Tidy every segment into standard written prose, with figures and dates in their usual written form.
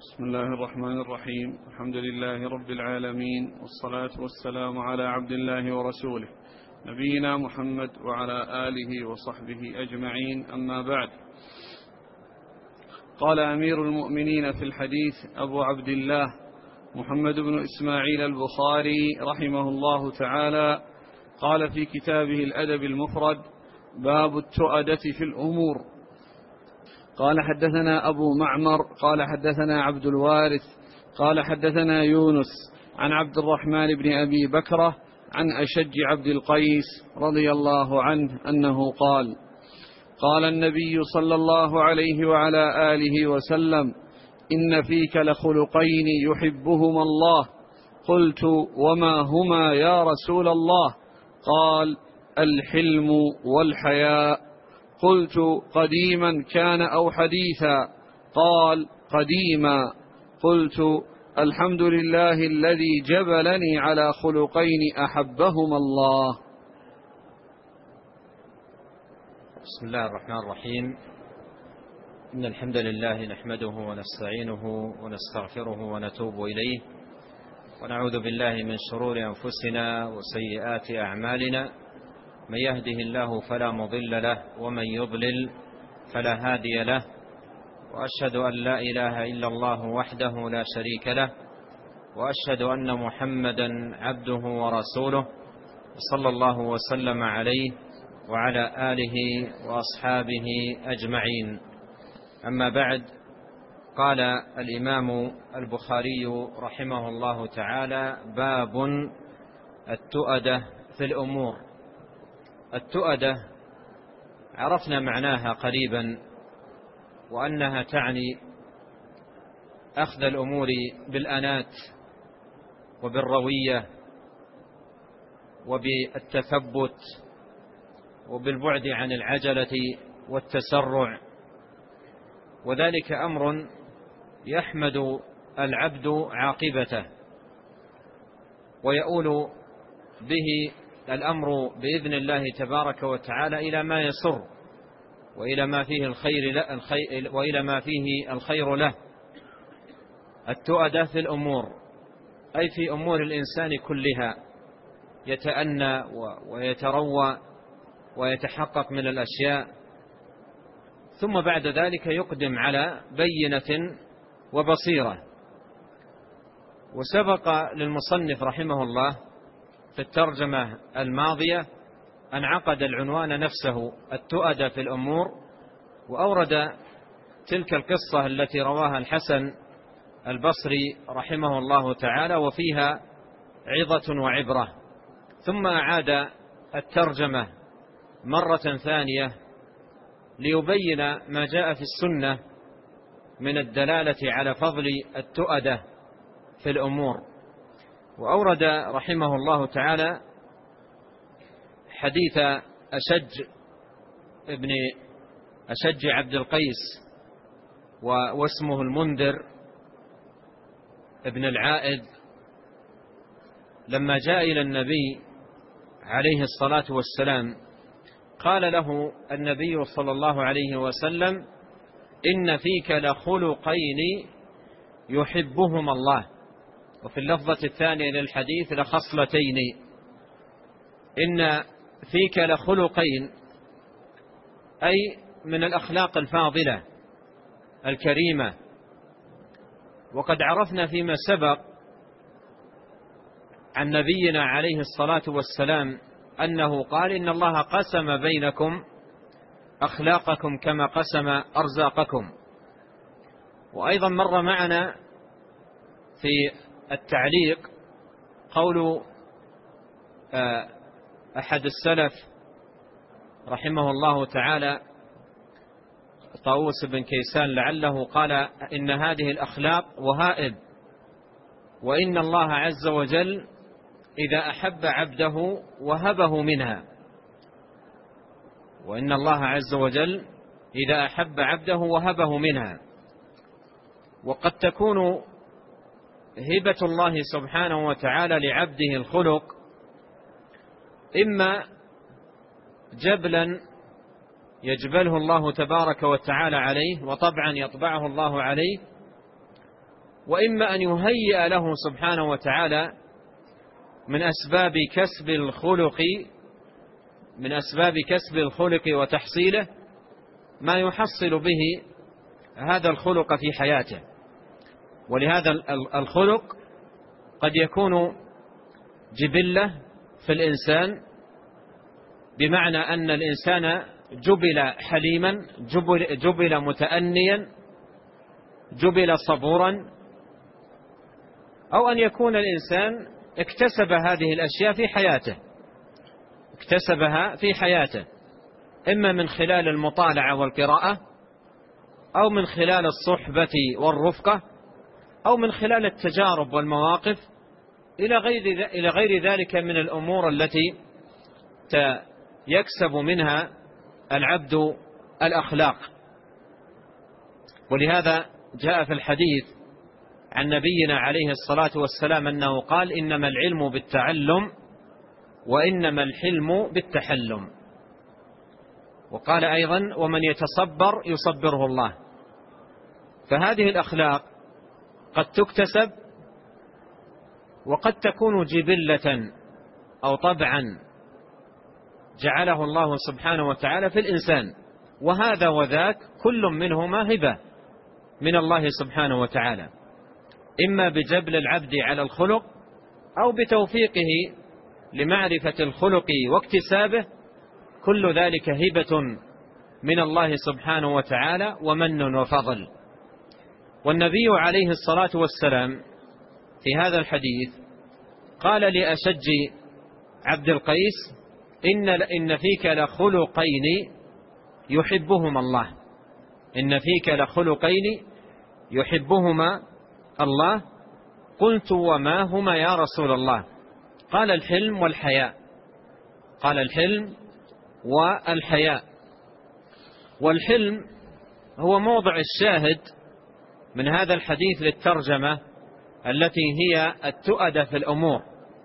بسم الله الرحمن الرحيم. الحمد لله رب العالمين، والصلاة والسلام على عبد الله ورسوله نبينا محمد وعلى آله وصحبه أجمعين، أما بعد. قال أمير المؤمنين في الحديث أبو عبد الله محمد بن إسماعيل البخاري رحمه الله تعالى، قال في كتابه الأدب المفرد: باب التؤدة في الأمور. قال حدثنا أبو معمر قال حدثنا عبد الوارث قال حدثنا يونس عن عبد الرحمن بن أبي بكرة عن أشج عبد القيس رضي الله عنه أنه قال: قال النبي صلى الله عليه وعلى آله وسلم: إن فيك لخلقين يحبهما الله. قلت: وما هما يا رسول الله؟ قال: الحلم والحياء. قلت: قديما كان أو حديثا؟ قال: قديما. قلت: الحمد لله الذي جبلني على خلقين أحبهما الله. بسم الله الرحمن الرحيم. إن الحمد لله نحمده ونستعينه ونستغفره ونتوب إليه، ونعوذ بالله من شرور أنفسنا وسيئات أعمالنا. من يهده الله فلا مضل له، ومن يضلل فلا هادي له، وأشهد أن لا إله إلا الله وحده لا شريك له، وأشهد أن محمدا عبده ورسوله، صلى الله وسلم عليه وعلى آله وأصحابه أجمعين. أما بعد، قال الإمام البخاري رحمه الله تعالى: باب التؤدة في الأمور. التؤدة عرفنا معناها قريبا، وأنها تعني أخذ الأمور بالأنات وبالروية وبالتثبت وبالبعد عن العجلة والتسرع، وذلك أمر يحمد العبد عاقبته، ويؤول به الأمر بإذن الله تبارك وتعالى إلى ما يسر، وإلى ما فيه الخير له. التؤدة في الأمور أي في أمور الإنسان كلها، يتأنى ويتروى ويتحقق من الأشياء، ثم بعد ذلك يقدم على بينة وبصيرة. وسبق للمصنف رحمه الله في الترجمة الماضية أن عقد العنوان نفسه: التؤدة في الأمور، وأورد تلك القصة التي رواها الحسن البصري رحمه الله تعالى، وفيها عظة وعبرة. ثم أعاد الترجمة مرة ثانية ليبين ما جاء في السنة من الدلالة على فضل التؤدة في الأمور. وأورد رحمه الله تعالى حديث أشج عبد القيس، واسمه المنذر ابن العائد، لما جاء إلى النبي عليه الصلاة والسلام قال له النبي صلى الله عليه وسلم: إن فيك لخلقين يحبهما الله. وفي اللفظة الثانية للحديث: لخصلتين. إن فيك لخلقين أي من الأخلاق الفاضلة الكريمة. وقد عرفنا فيما سبق عن نبينا عليه الصلاة والسلام أنه قال: إن الله قسم بينكم أخلاقكم كما قسم أرزاقكم. وأيضا مر معنا في التعليق قول أحد السلف رحمه الله تعالى، طاووس بن كيسان لعله، قال: إن هذه الأخلاق وهائب، وإن الله عز وجل إذا أحب عبده وهبه منها. وإن الله عز وجل إذا أحب عبده وهبه منها. وقد تكون هبة الله سبحانه وتعالى لعبده الخلق إما جبلا يجبله الله تبارك وتعالى عليه، وطبعا يطبعه الله عليه، وإما أن يهيئ له سبحانه وتعالى من أسباب كسب الخلق وتحصيله ما يحصل به هذا الخلق في حياته. ولهذا الخلق قد يكون جبلة في الإنسان، بمعنى أن الإنسان جبل حليما، جبل متأنيا، جبل صبورا، أو أن يكون الإنسان اكتسب هذه الأشياء في حياته، إما من خلال المطالعة والقراءة، أو من خلال الصحبة والرفقة، أو من خلال التجارب والمواقف، إلى غير ذلك من الأمور التي يكسب منها العبد الأخلاق. ولهذا جاء في الحديث عن نبينا عليه الصلاة والسلام أنه قال: إنما العلم بالتعلم وإنما الحلم بالتحلم. وقال أيضا: ومن يتصبر يصبره الله. فهذه الأخلاق قد تكتسب، وقد تكون جبلة أو طبعا جعله الله سبحانه وتعالى في الإنسان، وهذا وذاك كل منهما هبة من الله سبحانه وتعالى، إما بجبل العبد على الخلق أو بتوفيقه لمعرفة الخلق واكتسابه. كل ذلك هبة من الله سبحانه وتعالى ومن وفضل. والنبي عليه الصلاة والسلام في هذا الحديث قال لأشج عبد القيس: إن فيك لخلقين يحبهما الله. إن فيك لخلقين يحبهما الله. قلت: وما هما يا رسول الله؟ قال: الحلم والحياء. قال: الحلم والحياء. والحلم هو موضع الشاهد من هذا الحديث للترجمة التي هي التؤدة في الأمور.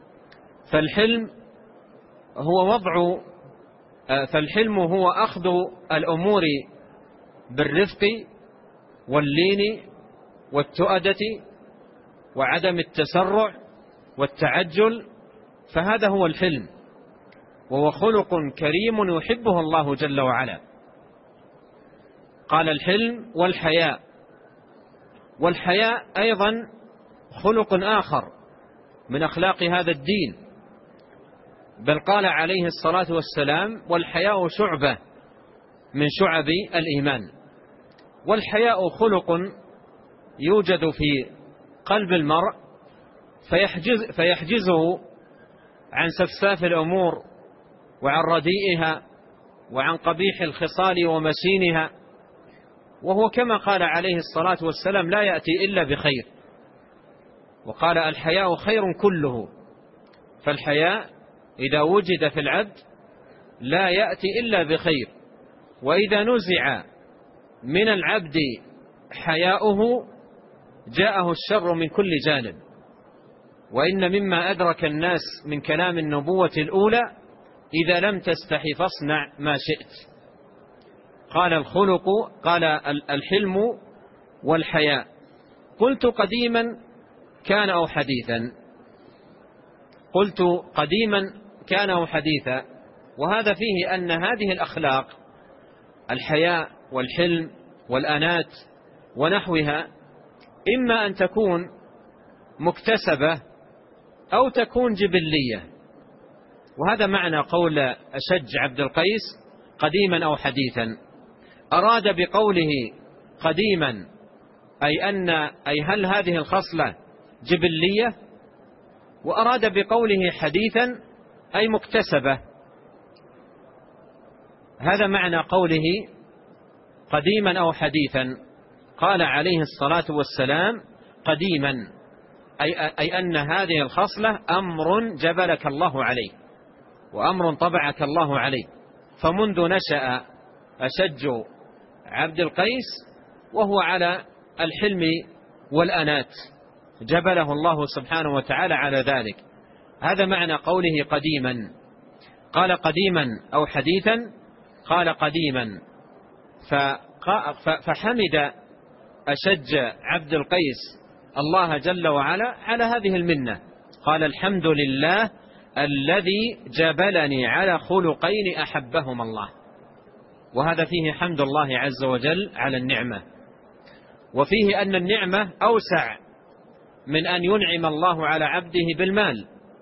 فالحلم هو أخذ الأمور بالرفق واللين والتؤدة وعدم التسرع والتعجل، فهذا هو الحلم، وهو خلق كريم يحبه الله جل وعلا. قال: الحلم والحياء. والحياء أيضا خلق آخر من أخلاق هذا الدين، بل قال عليه الصلاة والسلام: والحياء شعبة من شعب الإيمان. والحياء خلق يوجد في قلب المرء فيحجزه عن سفساف الأمور وعن رديئها وعن قبيح الخصال ومشينها، وهو كما قال عليه الصلاة والسلام: لا يأتي إلا بخير. وقال: الحياء خير كله. فالحياء إذا وجد في العبد لا يأتي إلا بخير، وإذا نزع من العبد حياؤه جاءه الشر من كل جانب. وإن مما أدرك الناس من كلام النبوة الأولى: إذا لم تستحي فاصنع ما شئت. قال الحلم والحياء. قلت: قديما كان أو حديثا؟ قلت: قديما كان أو حديثا. وهذا فيه أن هذه الأخلاق، الحياء والحلم والأنات ونحوها، إما أن تكون مكتسبة أو تكون جبلية. وهذا معنى قول أشج عبد القيس: قديما أو حديثا. أراد بقوله قديما أي هل هذه الخصلة جبلية، وأراد بقوله حديثا أي مكتسبة. هذا معنى قوله قديما أو حديثا. قال عليه الصلاة والسلام: قديما أي أن هذه الخصلة أمر جبلك الله عليه، وأمر طبعك الله عليه. فمنذ نشأ أشج عبد القيس وهو على الحلم والأنات، جبله الله سبحانه وتعالى على ذلك. هذا معنى قوله قديما. قال: قديما أو حديثا. قال: قديما. فحمد أشج عبد القيس الله جل وعلا على هذه المنة. قال الحمد لله الذي جبلني على خلقين أحبهما الله. وهذا فيه حمد الله عز وجل على النعمة، وفيه أن النعمة أوسع من أن ينعم الله على عبده بالمال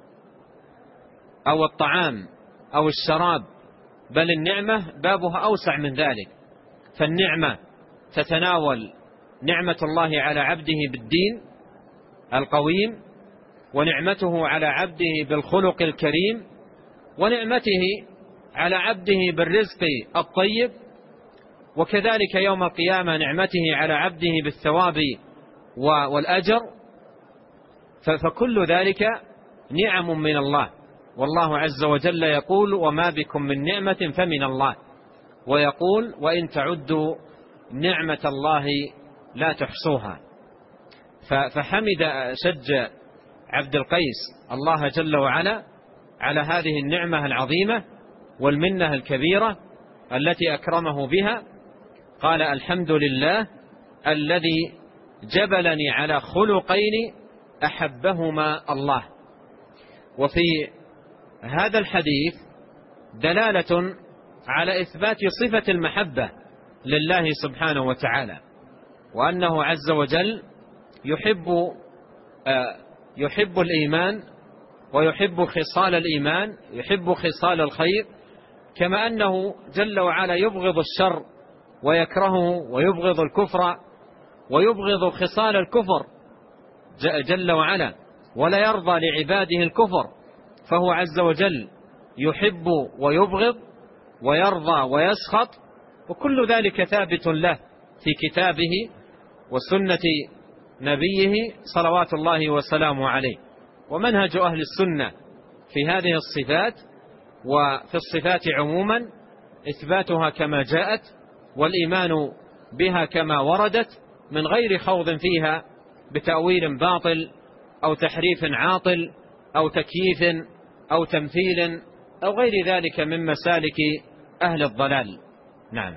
أو الطعام أو الشراب، بل النعمة بابها أوسع من ذلك. فالنعمة تتناول نعمة الله على عبده بالدين القويم، ونعمته على عبده بالخلق الكريم، ونعمته على عبده بالرزق الطيب، وكذلك يوم القيامة نعمته على عبده بالثواب والأجر. فكل ذلك نعم من الله، والله عز وجل يقول وما بكم من نعمة فمن الله، ويقول وإن تعدوا نعمة الله لا تحصوها. فحمد شج عبد القيس الله جل وعلا على هذه النعمة العظيمة والمنة الكبيرة التي أكرمه بها. قال الحمد لله الذي جبلني على خلقين أحبهما الله. وفي هذا الحديث دلالة على إثبات صفة المحبة لله سبحانه وتعالى، وأنه عز وجل يحب الإيمان، ويحب خصال الإيمان، يحب خصال الخير، كما أنه جل وعلا يبغض الشر ويكرهه، ويبغض الكفر ويبغض خصال الكفر جل وعلا، ولا يرضى لعباده الكفر. فهو عز وجل يحب ويبغض ويرضى ويسخط، وكل ذلك ثابت له في كتابه وسنة نبيه صلوات الله وسلامه عليه. ومنهج أهل السنة في هذه الصفات وفي الصفات عموما إثباتها كما جاءت، والإيمان بها كما وردت، من غير خوض فيها بتأويل باطل أو تحريف عاطل أو تكييف أو تمثيل أو غير ذلك من مسالك أهل الضلال. نعم.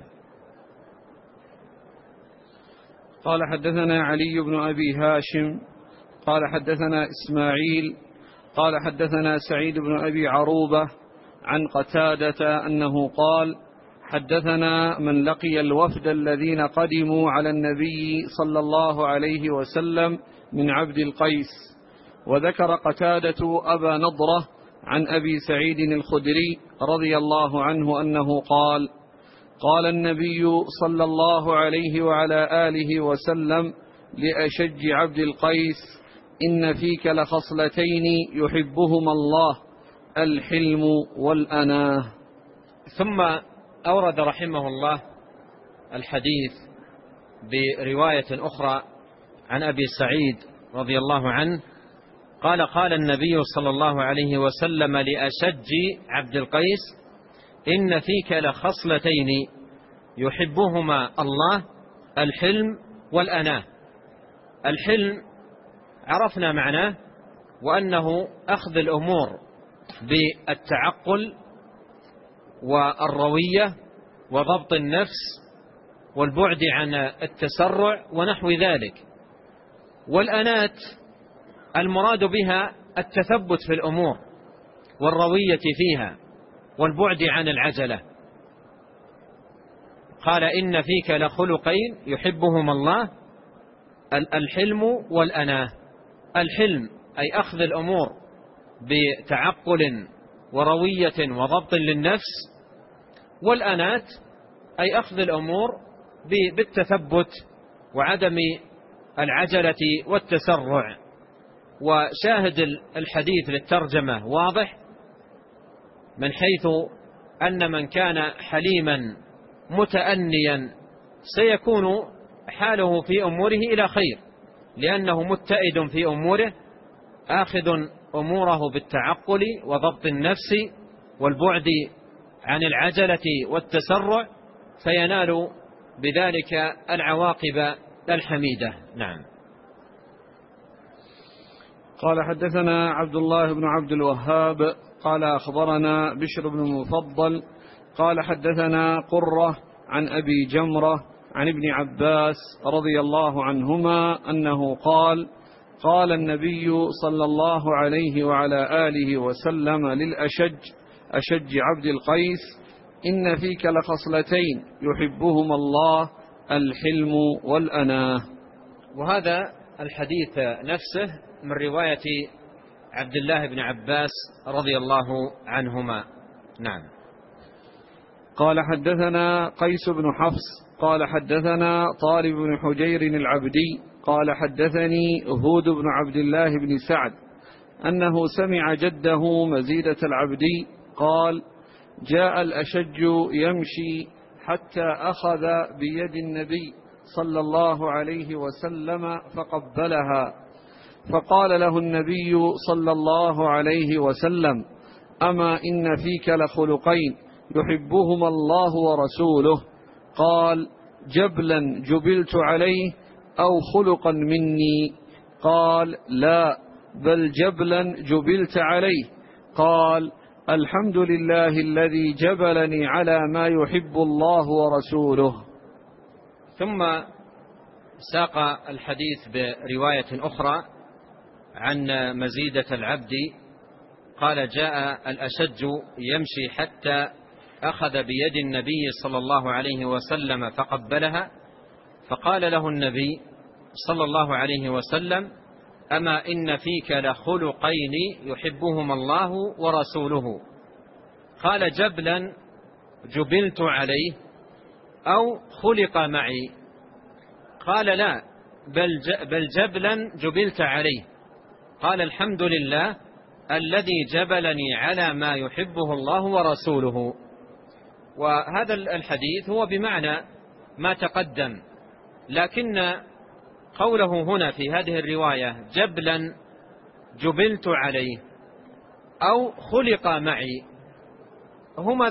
قال حدثنا علي بن أبي هاشم قال حدثنا إسماعيل قال حدثنا سعيد بن أبي عروبة عن قتادة أنه قال حدثنا من لقي الوفد الذين قدموا على النبي صلى الله عليه وسلم من عبد القيس. وذكر قتادة أبا نضرة عن أبي سعيد الخدري رضي الله عنه أنه قال قال النبي صلى الله عليه وعلى آله وسلم لأشج عبد القيس إن فيك لخصلتين يحبهما الله الحلم والأناه. ثم أورد رحمه الله الحديث برواية أخرى عن أبي سعيد رضي الله عنه قال قال النبي صلى الله عليه وسلم لأشج عبد القيس إن فيك لخصلتين يحبهما الله الحلم والأناه. الحلم عرفنا معناه، وأنه أخذ الأمور بالتعقل والروية وضبط النفس والبعد عن التسرع ونحو ذلك. والأنات المراد بها التثبت في الأمور والروية فيها والبعد عن العجلة. قال إن فيك لخلقين يحبهما الله الحلم والأناه. الحلم أي أخذ الأمور بتعقل وروية وضبط للنفس، والأنات أي أخذ الأمور بالتثبت وعدم العجلة والتسرع. وشاهد الحديث للترجمة واضح، من حيث أن من كان حليما متأنيا سيكون حاله في أموره إلى خير، لأنه متئد في أموره آخذ أموره بالتعقل وضبط النفس والبعد عن العجلة والتسرع، فينال بذلك العواقب الحميدة. نعم. قال حدثنا عبد الله بن عبد الوهاب قال أخبرنا بشر بن المفضل قال حدثنا قرة عن أبي جمرة عن ابن عباس رضي الله عنهما أنه قال قال النبي صلى الله عليه وعلى آله وسلم أشج عبد القيس: إن فيك لخصلتين يحبهما الله، الحلم والأناه. وهذا الحديث نفسه من رواية عبد الله بن عباس رضي الله عنهما. نعم. قال حدثنا قيس بن حفص قال حدثنا طالب بن حجير العبدي قال حدثني هود بن عبد الله بن سعد أنه سمع جده مزيدة العبدي قال: جاء الأشج يمشي حتى أخذ بيد النبي صلى الله عليه وسلم فقبلها، فقال له النبي صلى الله عليه وسلم: أما إن فيك لخلقين يحبهما الله ورسوله. قال: جبلا جبلت عليه أو خلقا مني؟ قال: لا، بل جبلا جبلت عليه. قال: الحمد لله الذي جبلني على ما يحب الله ورسوله. ثم ساق الحديث برواية أخرى عن مزيدة العبد قال: جاء الأشج يمشي حتى أخذ بيد النبي صلى الله عليه وسلم فقبلها، فقال له النبي صلى الله عليه وسلم: أما إن فيك لخلقين يحبهما الله ورسوله. قال: جبلا جبلت عليه أو خلق معي؟ قال: لا، بل جبلا جبلت عليه. قال: الحمد لله الذي جبلني على ما يحبه الله ورسوله. وهذا الحديث هو بمعنى ما تقدم، لكن قوله هنا في هذه الرواية جبلا جبلت عليه أو خلق معي هما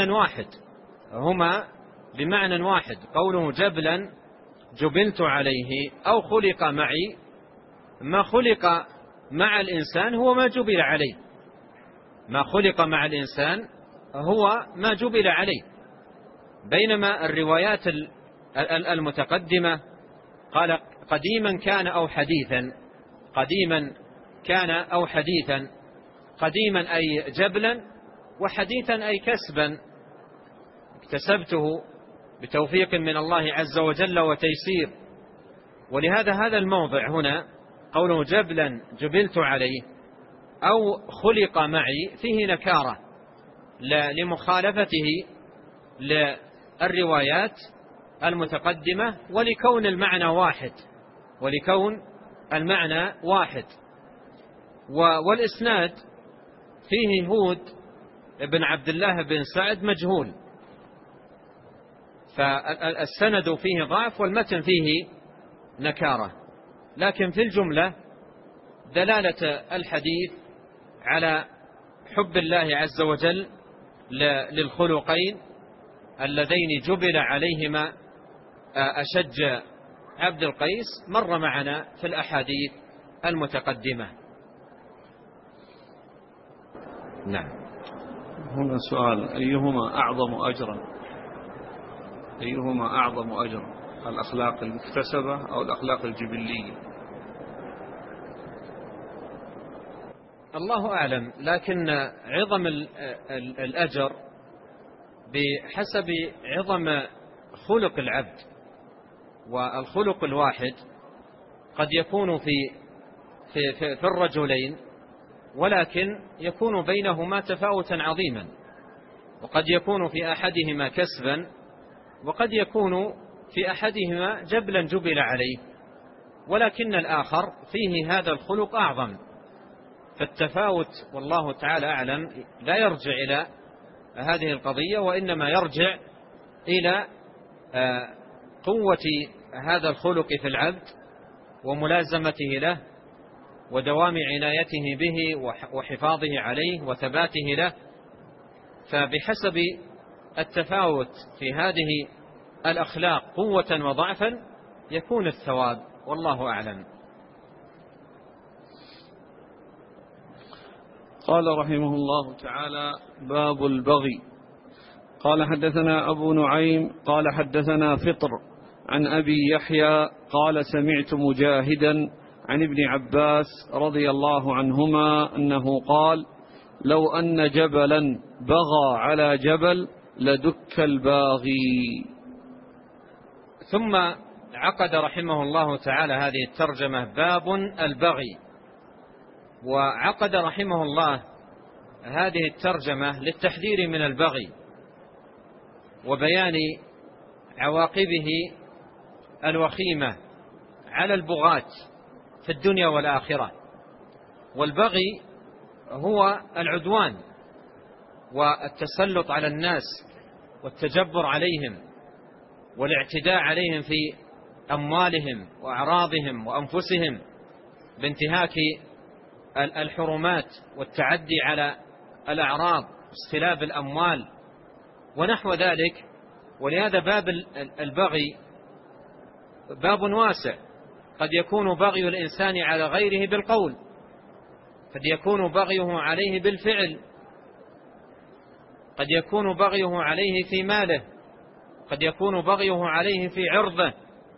بمعنى واحد. قوله جبلا جبلت عليه أو خلق معي، ما خلق مع الإنسان هو ما جبل عليه، ما خلق مع الإنسان هو ما جبل عليه. بينما الروايات المتقدمة قال: قديما كان أو حديثا، قديما كان أو حديثا، قديما أي جبلا، وحديثا أي كسبا اكتسبته بتوفيق من الله عز وجل وتيسير. ولهذا هذا الموضع هنا قوله جبلا جبلت عليه أو خلق معي فيه نكارة لمخالفته للروايات المتقدمة ولكون المعنى واحد. والإسناد فيه هود بن عبد الله بن سعد مجهول، فالسند فيه ضعف والمتن فيه نكارة، لكن في الجملة دلالة الحديث على حب الله عز وجل للخلقين اللذين جبل عليهما أشج عبد القيس مر معنا في الأحاديث المتقدمة. نعم. هنا سؤال: أيهما أعظم أجرا، الأخلاق المكتسبة أو الأخلاق الجبلية؟ الله أعلم، لكن عظم الأجر بحسب عظم خلق العبد. والخلق الواحد قد يكون في الرجلين، ولكن يكون بينهما تفاوتا عظيما، وقد يكون في أحدهما كسبا، وقد يكون في أحدهما جبلا جبل عليه، ولكن الآخر فيه هذا الخلق أعظم. فالتفاوت والله تعالى أعلم لا يرجع إلى هذه القضية، وإنما يرجع إلى قوة هذا الخلق في العبد وملازمته له ودوام عنايته به وحفاظه عليه وثباته له. فبحسب التفاوت في هذه الأخلاق قوة وضعفا يكون الثواب، والله أعلم. قال رحمه الله تعالى: باب البغي. قال حدثنا أبو نعيم قال حدثنا فطر عن أبي يحيى قال: سمعت مجاهدا عن ابن عباس رضي الله عنهما أنه قال: لو أن جبلا بغى على جبل لدك الباغي. ثم عقد رحمه الله تعالى هذه الترجمة باب البغي، وعقد رحمه الله هذه الترجمة للتحذير من البغي وبيان عواقبه الوخيمة على البغاة في الدنيا والآخرة. والبغي هو العدوان والتسلط على الناس والتجبر عليهم والاعتداء عليهم في أموالهم وأعراضهم وأنفسهم بانتهاك الحرمات والتعدي على الأعراض واستلاب الأموال ونحو ذلك. ولهذا باب البغي باب واسع، قد يكون بغي الإنسان على غيره بالقول، قد يكون بغيه عليه بالفعل، قد يكون بغيه عليه في ماله، قد يكون بغيه عليه في عرضه،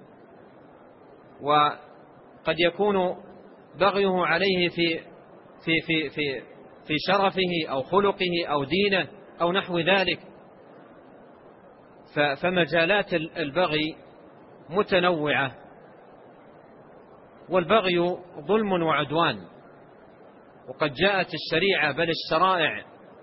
وقد يكون بغيه عليه في شرفه أو خلقه أو دينه أو نحو ذلك. فمجالات البغي متنوعة، والبغي ظلم وعدوان، وقد جاءت الشريعة بل الشرائع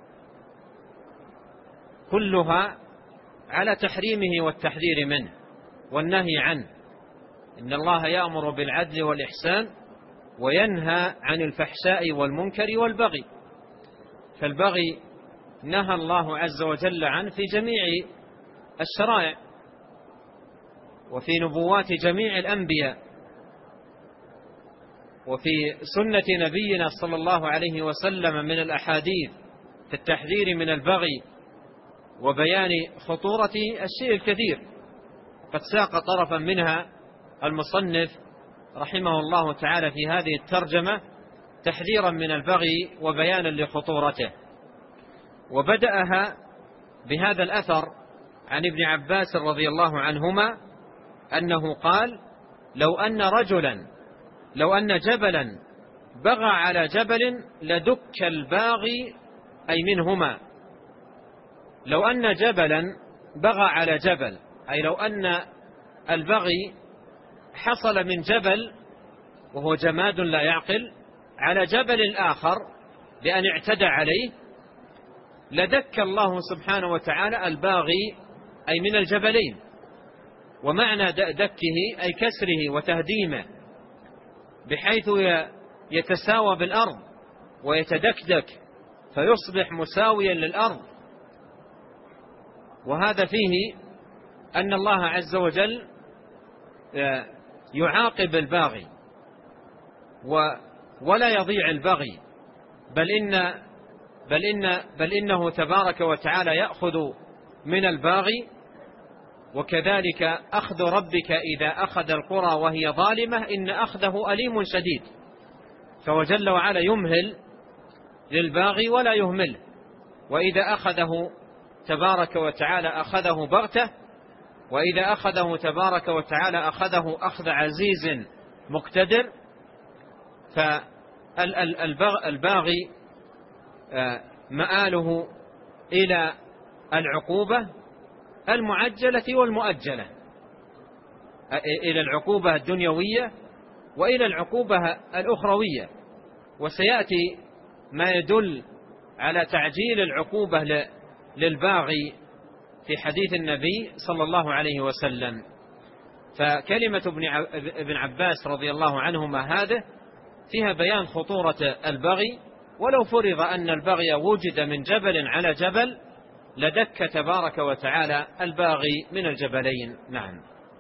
كلها على تحريمه والتحذير منه والنهي عنه. إن الله يأمر بالعدل والإحسان وينهى عن الفحشاء والمنكر والبغي. فالبغي نهى الله عز وجل عنه في جميع الشرائع وفي نبوات جميع الأنبياء وفي سنة نبينا صلى الله عليه وسلم من الأحاديث في التحذير من البغي وبيان خطورة الشيء الكثير. قد ساق طرفا منها المصنف رحمه الله تعالى في هذه الترجمة تحذيرا من البغي وبيانا لخطورته، وبدأها بهذا الأثر عن ابن عباس رضي الله عنهما أنه قال: لو أن جبلا بغى على جبل لدك الباغي، أي منهما. لو أن جبلا بغى على جبل، أي لو أن البغي حصل من جبل وهو جماد لا يعقل على جبل آخر بأن اعتدى عليه، لدك الله سبحانه وتعالى الباغي أي من الجبلين. ومعنى دكه أي كسره وتهديمه بحيث يتساوى بالأرض ويتدكدك فيصبح مساويا للأرض. وهذا فيه أن الله عز وجل يعاقب الباغي ولا يضيع البغي، بل إنه تبارك وتعالى يأخذ من الباغي. وكذلك أخذ ربك إذا أخذ القرى وهي ظالمة إن أخذه أليم شديد. فوجل وعلا يمهل للباغي ولا يهمله، وإذا أخذه تبارك وتعالى أخذه بغتة، وإذا أخذه تبارك وتعالى أخذه أخذ عزيز مقتدر. فالباغي مآله إلى العقوبة المعجلة والمؤجلة، إلى العقوبة الدنيوية وإلى العقوبة الأخروية. وسيأتي ما يدل على تعجيل العقوبة للباغي في حديث النبي صلى الله عليه وسلم. فكلمة ابن عباس رضي الله عنهما هذه فيها بيان خطورة البغي. ولو فرض أن البغي وجد من جبل على جبل لدك تبارك وتعالى الباغي من الجبلين. نعم.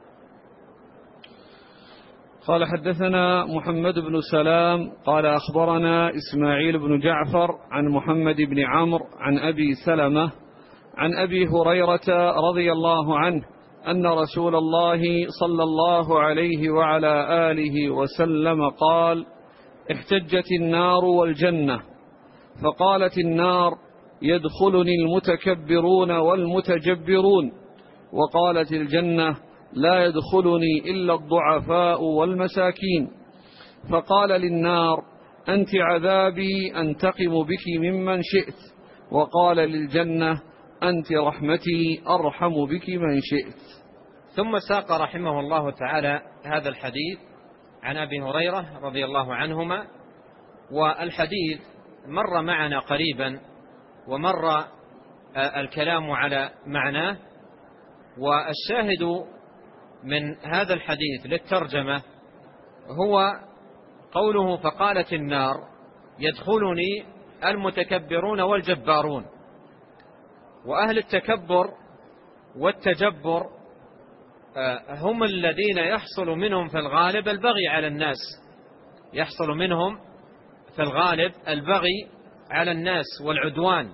قال: حدثنا محمد بن سلام قال أخبرنا إسماعيل بن جعفر عن محمد بن عمرو عن أبي سلمة عن أبي هريرة رضي الله عنه أن رسول الله صلى الله عليه وعلى آله وسلم قال: احتجت النار والجنة، فقالت النار: يدخلني المتكبرون والمتجبرون، وقالت الجنة: لا يدخلني إلا الضعفاء والمساكين. فقال للنار: أنت عذابي أنتقم بك ممن شئت. وقال للجنة: أنت رحمتي أرحم بك من شئت. ثم ساق رحمه الله تعالى هذا الحديث عن أبي هريرة رضي الله عنهما، والحديث مر معنا قريبا ومر الكلام على معناه. والشاهد من هذا الحديث للترجمة هو قوله: فقالت النار: يدخلني المتكبرون والجبارون. وأهل التكبر والتجبر هم الذين يحصل منهم في الغالب البغي على الناس، يحصل منهم في الغالب البغي على الناس والعدوان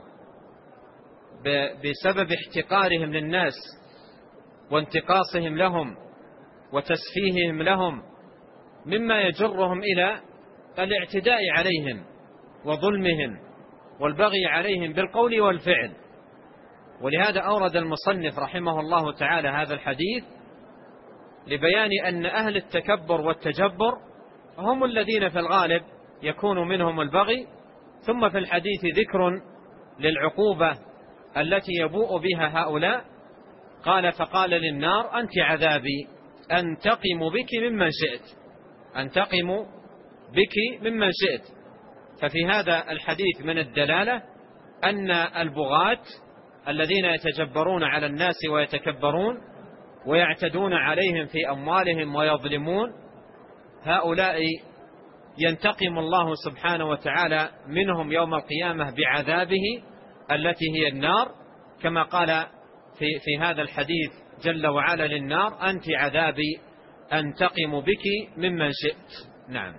بسبب احتقارهم للناس وانتقاصهم لهم وتسفيههم لهم، مما يجرهم إلى الاعتداء عليهم وظلمهم والبغي عليهم بالقول والفعل. ولهذا أورد المصنف رحمه الله تعالى هذا الحديث لبيان أن أهل التكبر والتجبر هم الذين في الغالب يكون منهم البغي. ثم في الحديث ذكر للعقوبة التي يبوء بها هؤلاء. قال: فقال للنار: أنت عذابي أنتقم بك ممن شئت، أنتقم بك ممن شئت. ففي هذا الحديث من الدلالة أن البغاة الذين يتجبرون على الناس ويتكبرون ويعتدون عليهم في أموالهم ويظلمون، هؤلاء ينتقم الله سبحانه وتعالى منهم يوم القيامة بعذابه التي هي النار، كما قال في هذا الحديث جل وعلا للنار: أنت عذابي أنتقم بك ممن شئت. نعم.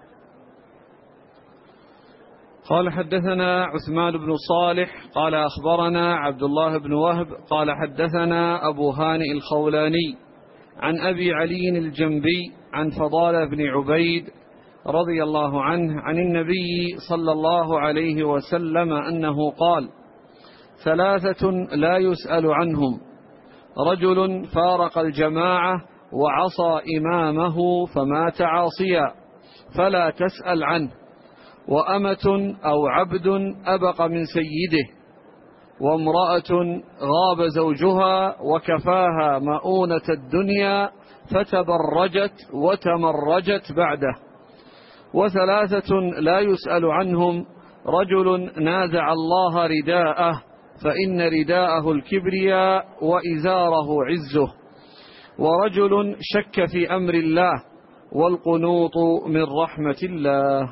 قال: حدثنا عثمان بن صالح قال: أخبرنا عبد الله بن وهب قال: حدثنا أبو هانئ الخولاني عن أبي علي الجنبي عن فضالة بن عبيد رضي الله عنه عن النبي صلى الله عليه وسلم أنه قال: ثلاثة لا يسأل عنهم: رجل فارق الجماعة وعصى إمامه فمات عاصيا فلا تسأل عنه، وأمة أو عبد أبق من سيده، وامرأة غاب زوجها وكفاها مؤونة الدنيا فتبرجت وتمرجت بعده. وثلاثة لا يسأل عنهم: رجل نازع الله رداءه فإن رداءه الكبرياء وإزاره عزه، ورجل شك في أمر الله والقنوط من رحمة الله.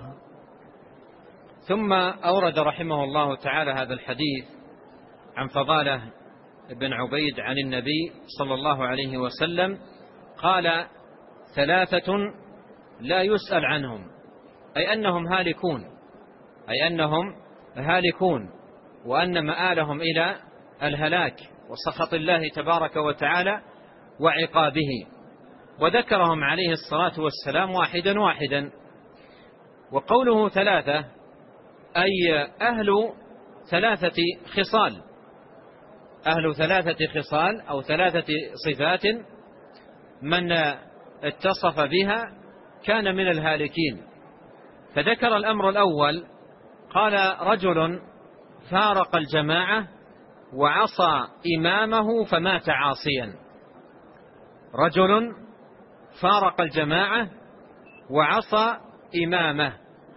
ثم أورد رحمه الله تعالى هذا الحديث عن فضالة بن عبيد عن النبي صلى الله عليه وسلم قال: ثلاثة لا يسأل عنهم، أي أنهم هالكون، أي أنهم هالكون، وأن مآلهم إلى الهلاك وسخط الله تبارك وتعالى وعقابه. وذكرهم عليه الصلاة والسلام واحدا واحدا. وقوله ثلاثة أي أهل ثلاثة خصال، أهل ثلاثة خصال أو ثلاثة صفات، من اتصف بها كان من الهالكين. فذكر الأمر الأول قال: رجل فارق الجماعة وعصى إمامه فمات عاصيا. رجل فارق الجماعة وعصى إمامه.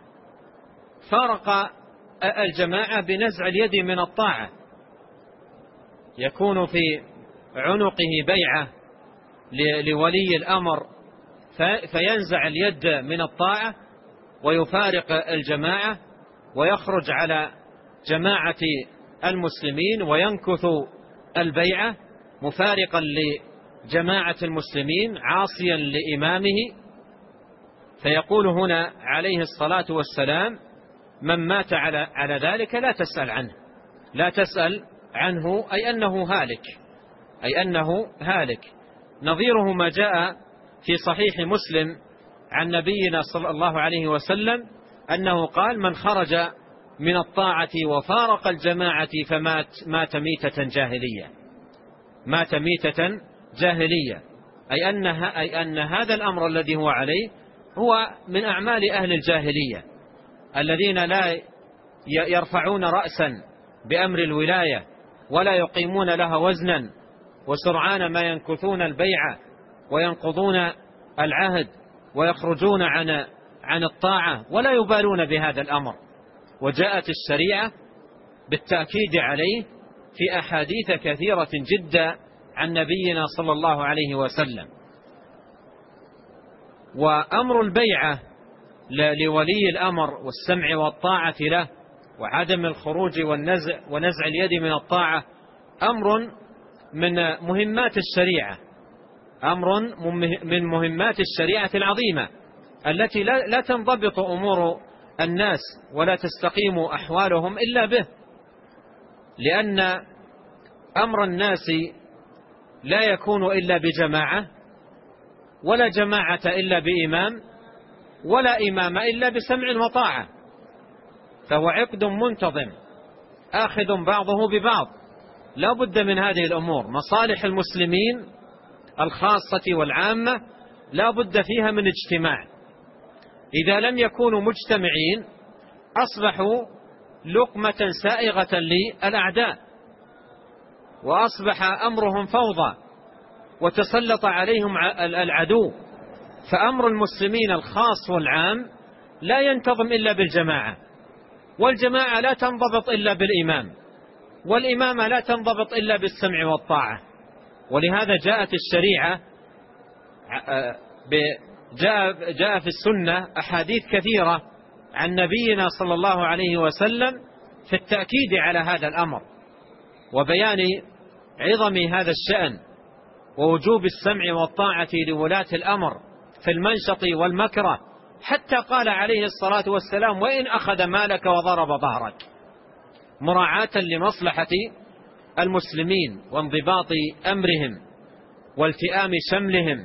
فارق الجماعة بنزع اليد من الطاعة، يكون في عنقه بيعة لولي الأمر فينزع اليد من الطاعة ويفارق الجماعة ويخرج على جماعة المسلمين وينكث البيعة مفارقا لجماعة المسلمين عاصيا لإمامه. فيقول هنا عليه الصلاة والسلام: من مات على ذلك لا تسأل عنه، لا تسأل عنه، أي أنه هالك، أي أنه هالك. نظيره ما جاء في صحيح مسلم عن نبينا صلى الله عليه وسلم أنه قال: من خرج من الطاعة وفارق الجماعة فمات مات ميتة جاهلية، مات ميتة جاهلية، أي أن هذا الأمر الذي هو عليه هو من أعمال أهل الجاهلية الذين لا يرفعون رأسا بأمر الولاية ولا يقيمون لها وزنا، وسرعان ما ينكثون البيع وينقضون العهد ويخرجون عن الطاعة ولا يبالون بهذا الأمر. وجاءت الشريعة بالتأكيد عليه في أحاديث كثيرة جدا عن نبينا صلى الله عليه وسلم. وأمر البيعة لولي الأمر والسمع والطاعة له وعدم الخروج ونزع اليد من الطاعة أمر من مهمات الشريعة، أمر من مهمات الشريعة العظيمة التي لا تنضبط أمور الناس ولا تستقيم أحوالهم إلا به، لأن أمر الناس لا يكون إلا بجماعة، ولا جماعة إلا بإمام، ولا إمام إلا بسمع وطاعة، فهو عقد منتظم آخذ بعضه ببعض. لا بد من هذه الأمور. مصالح المسلمين الخاصة والعامة لا بد فيها من اجتماع. إذا لم يكونوا مجتمعين أصبحوا لقمة سائغة للأعداء، وأصبح أمرهم فوضى وتسلط عليهم العدو. فأمر المسلمين الخاص والعام لا ينتظم إلا بالجماعة، والجماعة لا تنضبط إلا بالإمام، والإمامة لا تنضبط إلا بالسمع والطاعة. ولهذا جاءت الشريعة جاء في السنة أحاديث كثيرة عن نبينا صلى الله عليه وسلم في التأكيد على هذا الأمر وبيان عظم هذا الشأن ووجوب السمع والطاعة لولاة الأمر في المنشط والمكره، حتى قال عليه الصلاة والسلام: وإن أخذ مالك وضرب ظهرك، مراعاة لمصلحة المسلمين وانضباط أمرهم والتئام شملهم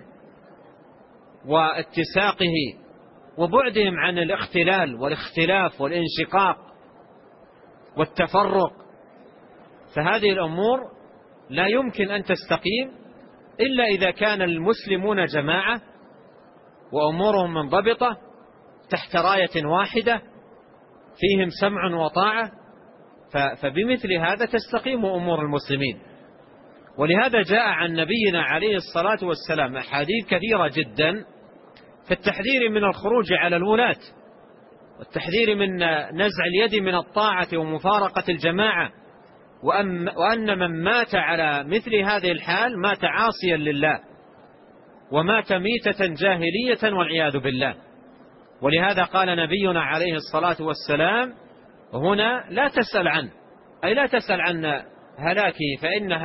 واتساقه وبعدهم عن الاختلال والاختلاف والانشقاق والتفرق. فهذه الأمور لا يمكن أن تستقيم إلا إذا كان المسلمون جماعة وأمورهم منضبطة تحت راية واحدة فيهم سمع وطاعة، فبمثل هذا تستقيم أمور المسلمين. ولهذا جاء عن نبينا عليه الصلاة والسلام أحاديث كثيرة جدا في التحذير من الخروج على الولاة، والتحذير من نزع اليد من الطاعة ومفارقة الجماعة، وأن من مات على مثل هذه الحال مات عاصيا لله ومات ميتة جاهلية والعياذ بالله. ولهذا قال نبينا عليه الصلاة والسلام هنا: لا تسأل عنه، أي لا تسأل عن هلاكه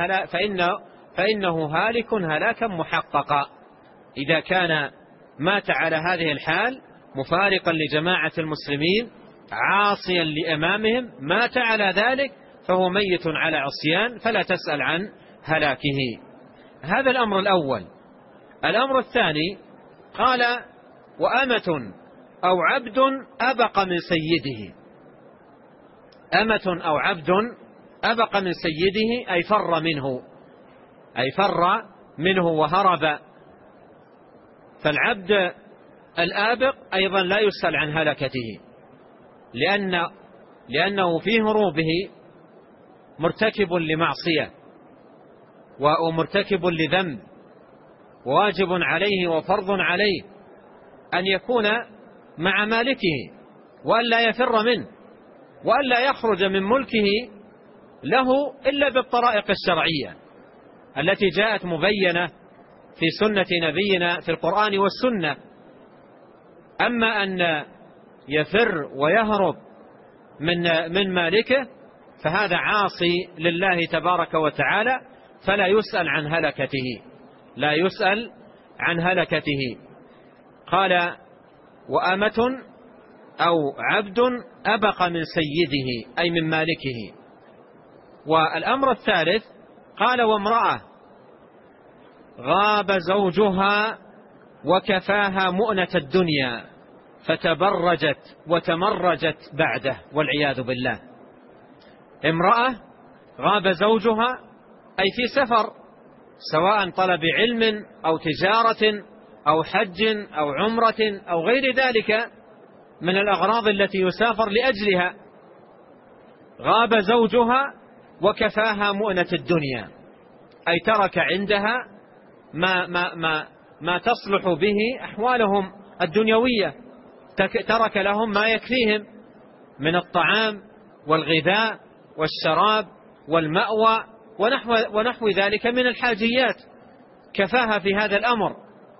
فإنه هالك هلاكا محققا. إذا كان مات على هذه الحال مفارقا لجماعة المسلمين عاصيا لأمامهم، مات على ذلك فهو ميت على عصيان، فلا تسأل عن هلاكه. هذا الأمر الأول. الأمر الثاني قال: وأمة أو عبد أبق من سيده. أمة أو عبد أبق من سيده أي فر منه وهرب. فالعبد الآبق أيضا لا يسأل عن هلكته، لأنه في هروبه مرتكب لمعصية ومرتكب لذنب، واجب عليه وفرض عليه أن يكون مع مالكه وألا يفر منه وألا يخرج من ملكه له إلا بالطرائق الشرعية التي جاءت مبينة في سنة نبينا في القرآن والسنة. أما أن يفر ويهرب من مالكه فهذا عاصي لله تبارك وتعالى، فلا يسأل عن هلكته. قال: وأمة أو عبد أبق من سيده أي من مالكه. والأمر الثالث قال: وامرأة غاب زوجها وكفاها مؤنة الدنيا فتبرجت وتمرجت بعده والعياذ بالله. امرأة غاب زوجها أي في سفر، سواء طلب علم أو تجارة أو حج أو عمرة أو غير ذلك من الأغراض التي يسافر لأجلها. غاب زوجها وكفاها مؤنة الدنيا، أي ترك عندها ما تصلح به أحوالهم الدنيوية، ترك لهم ما يكفيهم من الطعام والغذاء والشراب والمأوى ونحو ذلك من الحاجيات، كفاها في هذا الأمر.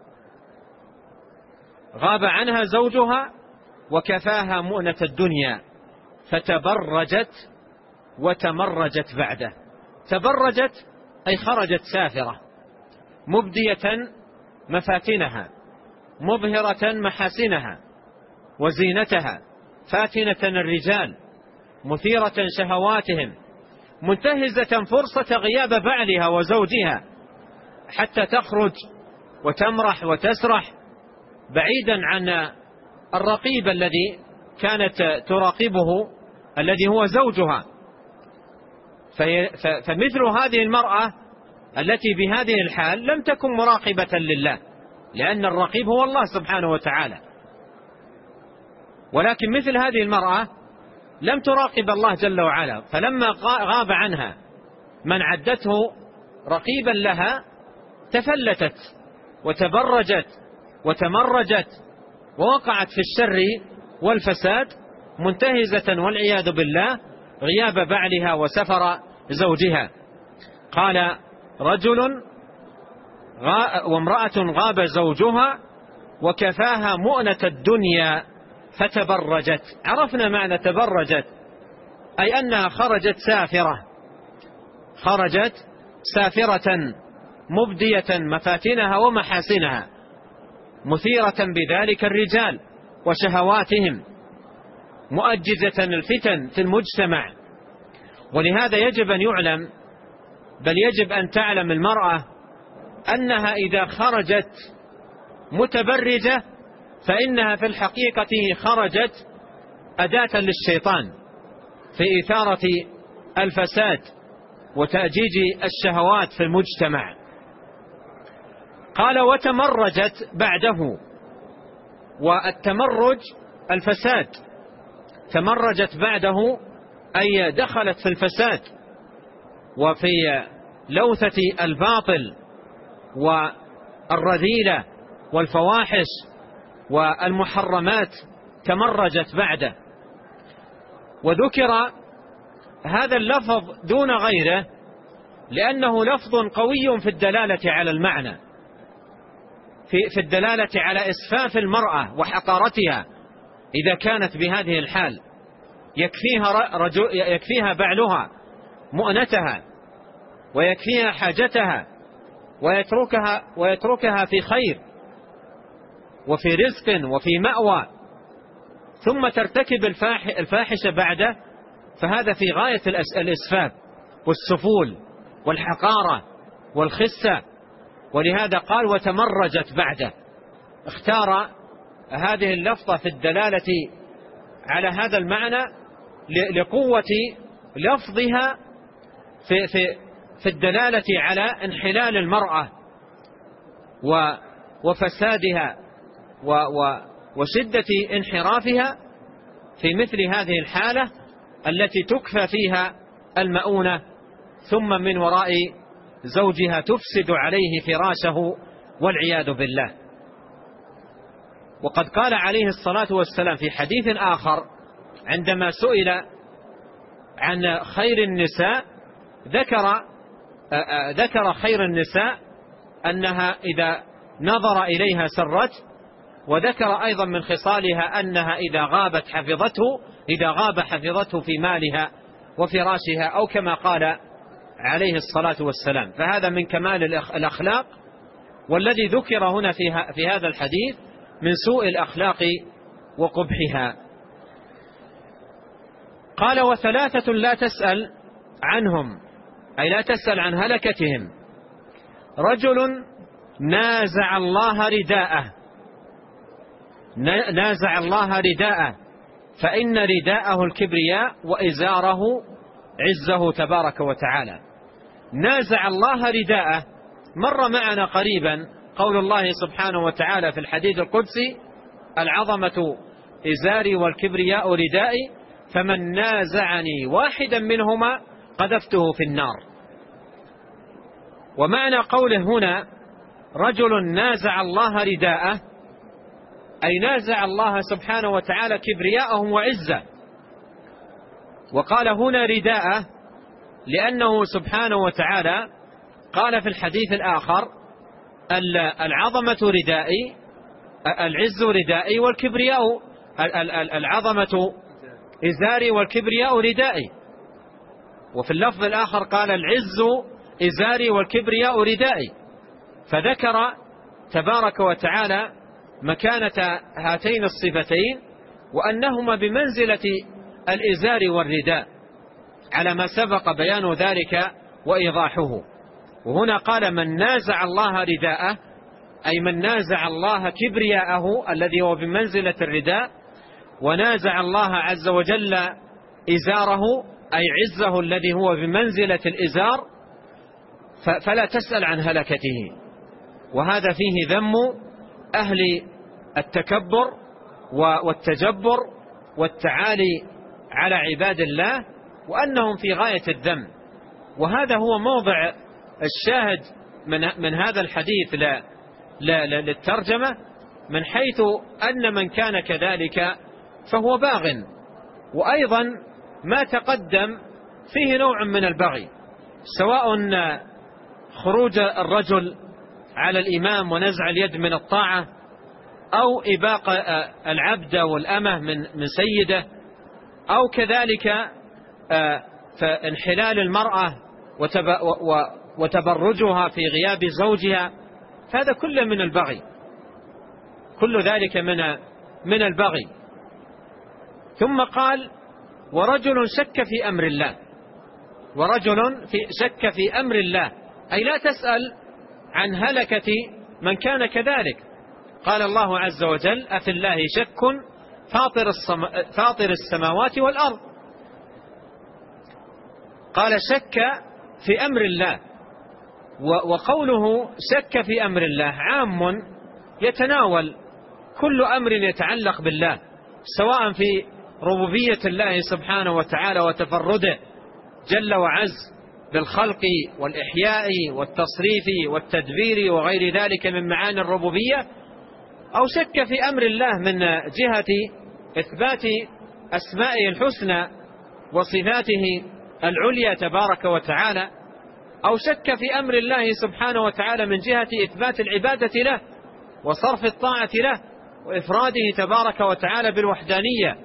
غاب عنها زوجها وكفاها مؤنة الدنيا، فتبرجت وتمرجت بعده. تبرجت أي خرجت سافرة، مبدية مفاتنها، مظهرة محاسنها وزينتها، فاتنة الرجال، مثيرة شهواتهم، منتهزة فرصة غياب بعلها وزوجها حتى تخرج وتمرح وتسرح بعيدا عن الرقيب الذي كانت تراقبه الذي هو زوجها. فمثل هذه المرأة التي بهذه الحال لم تكن مراقبة لله، لأن الرقيب هو الله سبحانه وتعالى، ولكن مثل هذه المرأة لم تراقب الله جل وعلا، فلما غاب عنها من عدته رقيبا لها تفلتت وتبرجت وتمرجت ووقعت في الشر والفساد، منتهزة والعياذ بالله غياب بعلها وسفر زوجها. قال رجل وامرأة غاب زوجها وكفاها مؤنة الدنيا فتبرجت. عرفنا معنى تبرجت، أي أنها خرجت سافرة، خرجت سافرة مبدية مفاتنها ومحاسنها، مثيرة بذلك الرجال وشهواتهم، مؤججة الفتن في المجتمع. ولهذا يجب أن يعلم، بل يجب أن تعلم المرأة أنها إذا خرجت متبرجة فإنها في الحقيقة خرجت أداة للشيطان في إثارة الفساد وتأجيج الشهوات في المجتمع. قال وتمرجت بعده، والتمرج الفساد، تمرجت بعده أي دخلت في الفساد وفي لوثة الباطل والرذيلة والفواحش والمحرمات، تمرجت بعده. وذكر هذا اللفظ دون غيره لأنه لفظ قوي في الدلالة على المعنى، في الدلالة على إسفاف المرأة وحقارتها إذا كانت بهذه الحال، يكفيها بعلها مؤنتها ويكفيها حاجتها ويتركها في خير وفي رزق وفي مأوى، ثم ترتكب الفاحشة بعده، فهذا في غاية الإسفاف والسفول والحقارة والخسة. ولهذا قال وتمرجت بعده، اختار هذه اللفظة في الدلالة على هذا المعنى لقوة لفظها في الدلالة على انحلال المرأة وفسادها وشدة انحرافها في مثل هذه الحالة التي تكفى فيها المؤونة، ثم من وراء زوجها تفسد عليه فراشه والعياذ بالله. وقد قال عليه الصلاة والسلام في حديث آخر عندما سئل عن خير النساء ذكر خير النساء أنها إذا نظر إليها سرت، وذكر أيضا من خصالها أنها إذا غاب حفظته في مالها وفراشها، أو كما قال عليه الصلاة والسلام. فهذا من كمال الأخلاق، والذي ذكر هنا في هذا الحديث من سوء الأخلاق وقبحها. قال وثلاثة لا تسأل عنهم، أي لا تسأل عن هلكتهم: رجل نازع الله رداءه فإن رداءه الكبرياء وإزاره عزه تبارك وتعالى. نازع الله رداءه، مر معنا قريبا قول الله سبحانه وتعالى في الحديث القدسي: العظمة إزاري والكبرياء ردائي، فمن نازعني واحدا منهما قذفته في النار. ومعنى قوله هنا: رجل نازع الله رداءه، أي نازع الله سبحانه وتعالى كبرياءهم وعزه. وقال هنا رداءه لأنه سبحانه وتعالى قال في الحديث الآخر: العظمة ردائي، العز ردائي والكبرياء، العظمة إزاري والكبرياء ردائي. وفي اللفظ الآخر قال: العز إزاري والكبرياء ردائي. فذكر تبارك وتعالى مكانة هاتين الصفتين، وأنهما بمنزلة الإزار والرداء، على ما سبق بيان ذلك وإيضاحه. وهنا قال: من نازع الله رداءه، أي من نازع الله كبرياءه الذي هو بمنزلة الرداء، ونازع الله عز وجل إزاره، أي عزه الذي هو بمنزلة الإزار، فلا تسأل عن هلكته. وهذا فيه ذم أهل التكبر والتجبر والتعالي على عباد الله، وأنهم في غاية الذم. وهذا هو موضع الشاهد من هذا الحديث للترجمة، من حيث أن من كان كذلك فهو باغ. وأيضا ما تقدم فيه نوع من البغي، سواء خروج الرجل على الإمام ونزع اليد من الطاعة، أو إباق العبد والأمة من سيده، أو كذلك فانحلال المرأة وتبرجها في غياب زوجها، هذا كله من البغي، كل ذلك من البغي. ثم قال: ورجل شك في أمر الله، ورجل شك في أمر الله، أي لا تسأل عن هلكة من كان كذلك. قال الله عز وجل: أفي الله شك فاطر السماوات والأرض. قال: شك في أمر الله. وقوله شك في أمر الله عام يتناول كل أمر يتعلق بالله، سواء في ربوبية الله سبحانه وتعالى وتفرده جل وعز بالخلق والإحياء والتصريف والتدبير وغير ذلك من معاني الربوبية، أو شك في أمر الله من جهة إثبات أسمائه الحسنى وصفاته العليا تبارك وتعالى، أو شك في أمر الله سبحانه وتعالى من جهة إثبات العبادة له وصرف الطاعة له وإفراده تبارك وتعالى بالوحدانية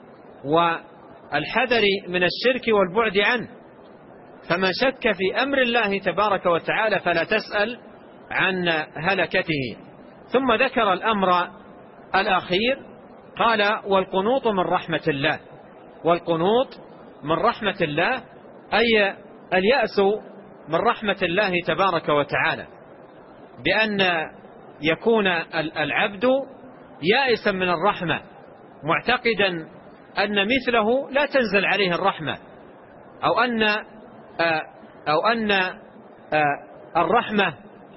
والحذر من الشرك والبعد عنه. فمن شك في أمر الله تبارك وتعالى فلا تسأل عن هلكته. ثم ذكر الأمر الأخير، قال: والقنوط من رحمة الله. والقنوط من رحمة الله أي اليأس من رحمة الله تبارك وتعالى، بأن يكون العبد يائسا من الرحمة، معتقدا أن مثله لا تنزل عليه الرحمة، أو أن الرحمة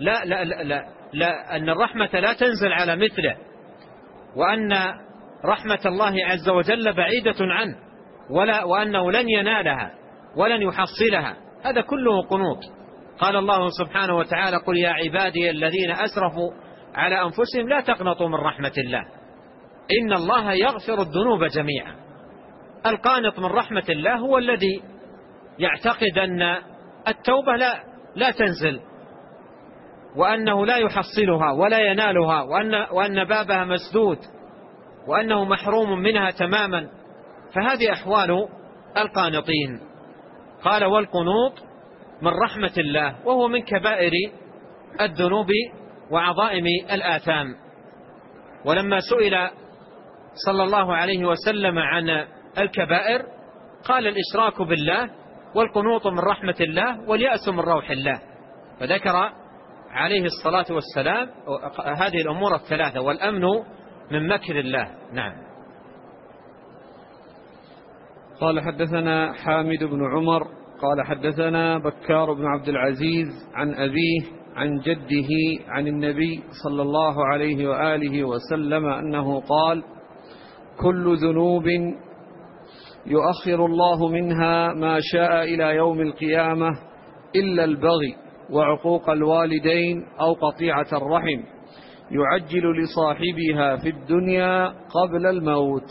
أن الرحمة لا تنزل على مثله، وأن رحمة الله عز وجل بعيدة عنه، وأنه لن ينالها ولن يحصلها. هذا كله قنوط. قال الله سبحانه وتعالى: قل يا عبادي الذين أسرفوا على أنفسهم لا تقنطوا من رحمة الله إن الله يغفر الذنوب جميعا. القانط من رحمة الله هو الذي يعتقد أن التوبة لا تنزل، وأنه لا يحصلها ولا ينالها، وأن بابها مسدود، وأنه محروم منها تماما. فهذه أحوال القانطين. قال: والقنوط من رحمة الله، وهو من كبائر الذنوب وعظائم الآثام. ولما سئل صلى الله عليه وسلم عن الكبائر قال: الإشراك بالله، والقنوط من رحمة الله، واليأس من روح الله. فذكر عليه الصلاة والسلام هذه الأمور الثلاثة، والأمن من مكر الله. نعم. قال: حدثنا حامد بن عمر قال: حدثنا بكار بن عبد العزيز عن أبيه عن جده عن النبي صلى الله عليه وآله وسلم أنه قال: كل ذنوب يؤخر الله منها ما شاء إلى يوم القيامة إلا البغي وعقوق الوالدين أو قطيعة الرحم، يعجل لصاحبها في الدنيا قبل الموت.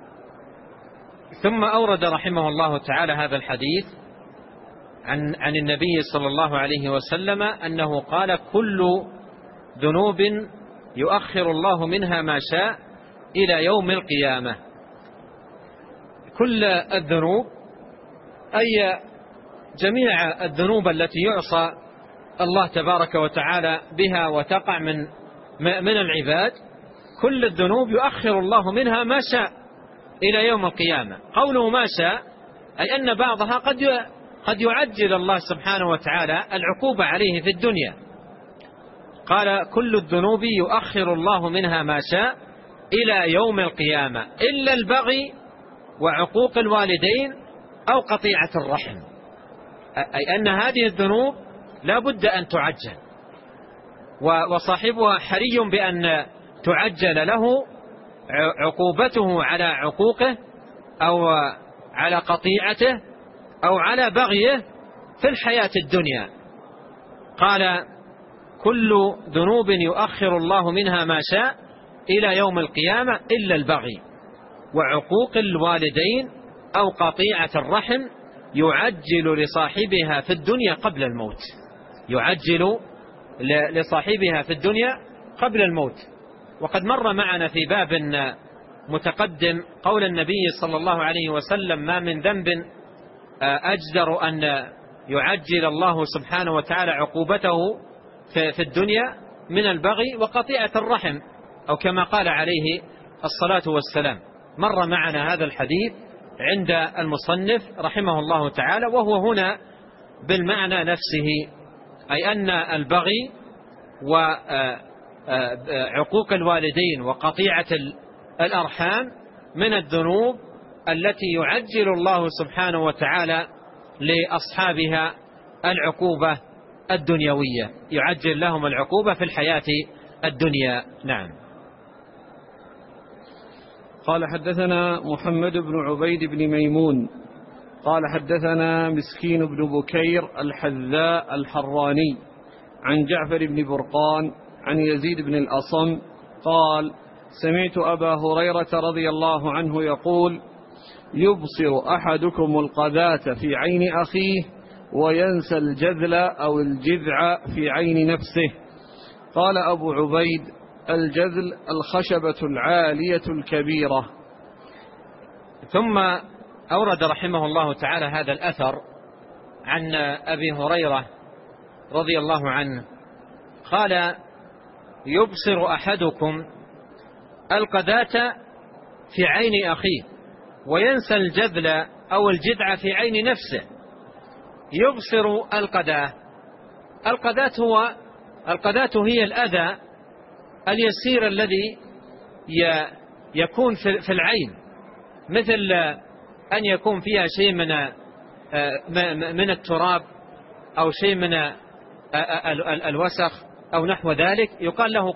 ثم أورد رحمه الله تعالى هذا الحديث عن النبي صلى الله عليه وسلم أنه قال: كل ذنوب يؤخر الله منها ما شاء إلى يوم القيامة. كل الذنوب أي جميع الذنوب التي يعصى الله تبارك وتعالى بها وتقع من العباد، كل الذنوب يؤخر الله منها ما شاء إلى يوم القيامة. قوله ما شاء أي أن بعضها قد يعجل الله سبحانه وتعالى العقوبة عليه في الدنيا. قال: كل الذنوب يؤخر الله منها ما شاء إلى يوم القيامة إلا البغي وعقوق الوالدين أو قطيعة الرحم، أي أن هذه الذنوب لا بد أن تعجل، وصاحبها حري بأن تعجل له عقوبته على عقوقه أو على قطيعته أو على بغيه في الحياة الدنيا. قال: كل ذنوب يؤخر الله منها ما شاء إلى يوم القيامة إلا البغي وعقوق الوالدين أو قطيعة الرحم، يعجل لصاحبها في الدنيا قبل الموت. يعجل لصاحبها في الدنيا قبل الموت. وقد مر معنا في باب متقدم قول النبي صلى الله عليه وسلم: ما من ذنب أجدر أن يعجل الله سبحانه وتعالى عقوبته في الدنيا من البغي وقطيعة الرحم، أو كما قال عليه الصلاة والسلام. مر معنا هذا الحديث عند المصنف رحمه الله تعالى، وهو هنا بالمعنى نفسه، أي أن البغي وعقوق الوالدين وقطيعة الأرحام من الذنوب التي يعجل الله سبحانه وتعالى لأصحابها العقوبة الدنيوية، يعجل لهم العقوبة في الحياة الدنيا. نعم. قال: حدثنا محمد بن عبيد بن ميمون قال: حدثنا مسكين بن بكير الحذاء الحراني عن جعفر بن برقان عن يزيد بن الأصم قال: سمعت أبا هريرة رضي الله عنه يقول: يبصر أحدكم القذاة في عين أخيه وينسى الجذل أو الجذع في عين نفسه. قال أبو عبيد: الجذل الخشبة العالية الكبيرة. ثم أورد رحمه الله تعالى هذا الأثر عن أبي هريرة رضي الله عنه قال: يبصر أحدكم القذاة في عين أخيه وينسى الجذل أو الجذع في عين نفسه. يبصر القذاة. القذاة هي الأذى اليسير الذي يكون في العين، مثل أن يكون فيها شيء من التراب أو شيء من الوسخ أو نحو ذلك، يقال له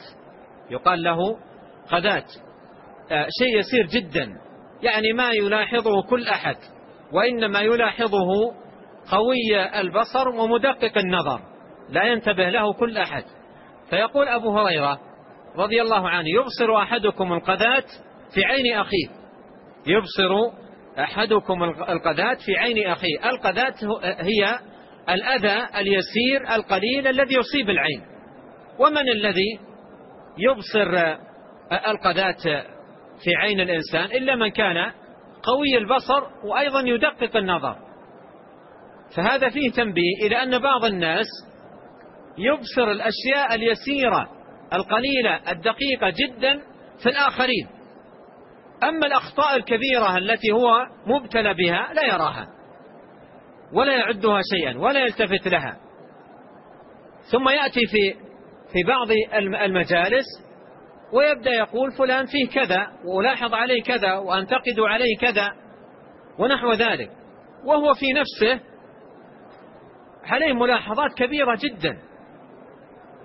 قذاة. شيء يسير جدا، يعني ما يلاحظه كل أحد، وإنما يلاحظه قوي البصر ومدقق النظر، لا ينتبه له كل أحد. فيقول أبو هريرة رضي الله عنه: يبصر أحدكم القذاة في عين أخيه. يبصر أحدكم القذاة في عين أخيه. القذاة هي الأذى اليسير القليل الذي يصيب العين. ومن الذي يبصر القذاة في عين الإنسان إلا من كان قوي البصر وأيضا يدقق النظر. فهذا فيه تنبيه إلى أن بعض الناس يبصر الأشياء اليسيرة القليلة الدقيقة جدا في الآخرين، أما الأخطاء الكبيرة التي هو مبتلى بها لا يراها ولا يعدها شيئا ولا يلتفت لها. ثم يأتي في بعض المجالس ويبدأ يقول: فلان فيه كذا وألاحظ عليه كذا وأنتقد عليه كذا ونحو ذلك، وهو في نفسه عليه ملاحظات كبيرة جدا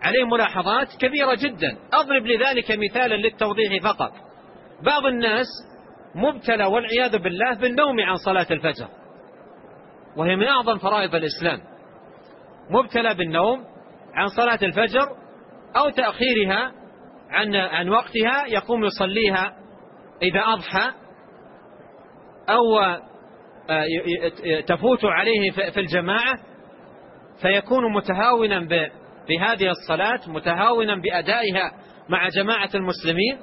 عليه ملاحظات كبيرة جدا. أضرب لذلك مثالا للتوضيح فقط. بعض الناس مبتلى والعياذ بالله بالنوم عن صلاة الفجر، وهي من أعظم فرائض الإسلام، مبتلى بالنوم عن صلاة الفجر أو تأخيرها عن وقتها، يقوم يصليها إذا أضحى، أو تفوت عليه في الجماعة، فيكون متهاونا بهذه الصلاة، متهاونا بأدائها مع جماعة المسلمين.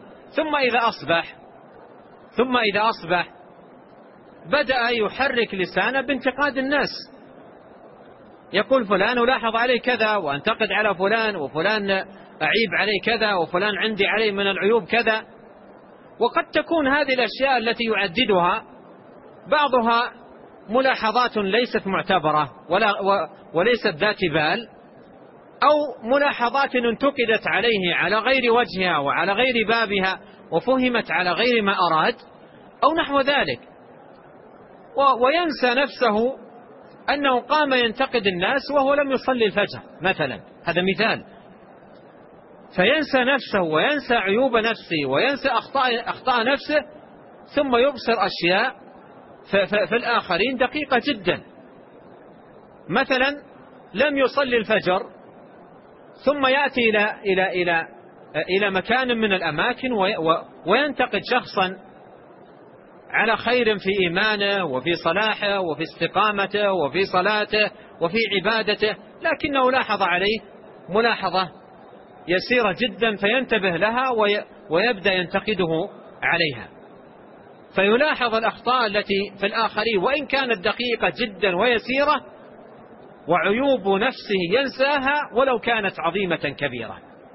ثم إذا أصبح بدأ يحرك لسانه بانتقاد الناس، يقول فلان ألاحظ عليه كذا، وأنتقد على فلان، وفلان أعيب عليه كذا، وفلان عندي عليه من العيوب كذا. وقد تكون هذه الأشياء التي يعددها بعضها ملاحظات ليست معتبرة وليست ذات بال، أو ملاحظات انتقدت عليه على غير وجهها وعلى غير بابها وفهمت على غير ما أراد أو نحو ذلك، وينسى نفسه أنه قام ينتقد الناس وهو لم يصلي الفجر مثلا، هذا مثال. فينسى نفسه وينسى عيوب نفسه وينسى أخطاء نفسه، ثم يبصر أشياء في الآخرين دقيقة جدا. مثلا لم يصلي الفجر ثم يأتي إلى مكان من الأماكن وينتقد شخصا على خير في إيمانه وفي صلاحه وفي استقامته وفي صلاته وفي عبادته، لكنه لاحظ عليه ملاحظة يسيرة جدا فينتبه لها ويبدأ ينتقده عليها، فيلاحظ الأخطاء التي في الآخرين وإن كانت دقيقة جدا ويسيرة، وعيوب نفسه ينساها ولو كانت عظيمة كبيرة.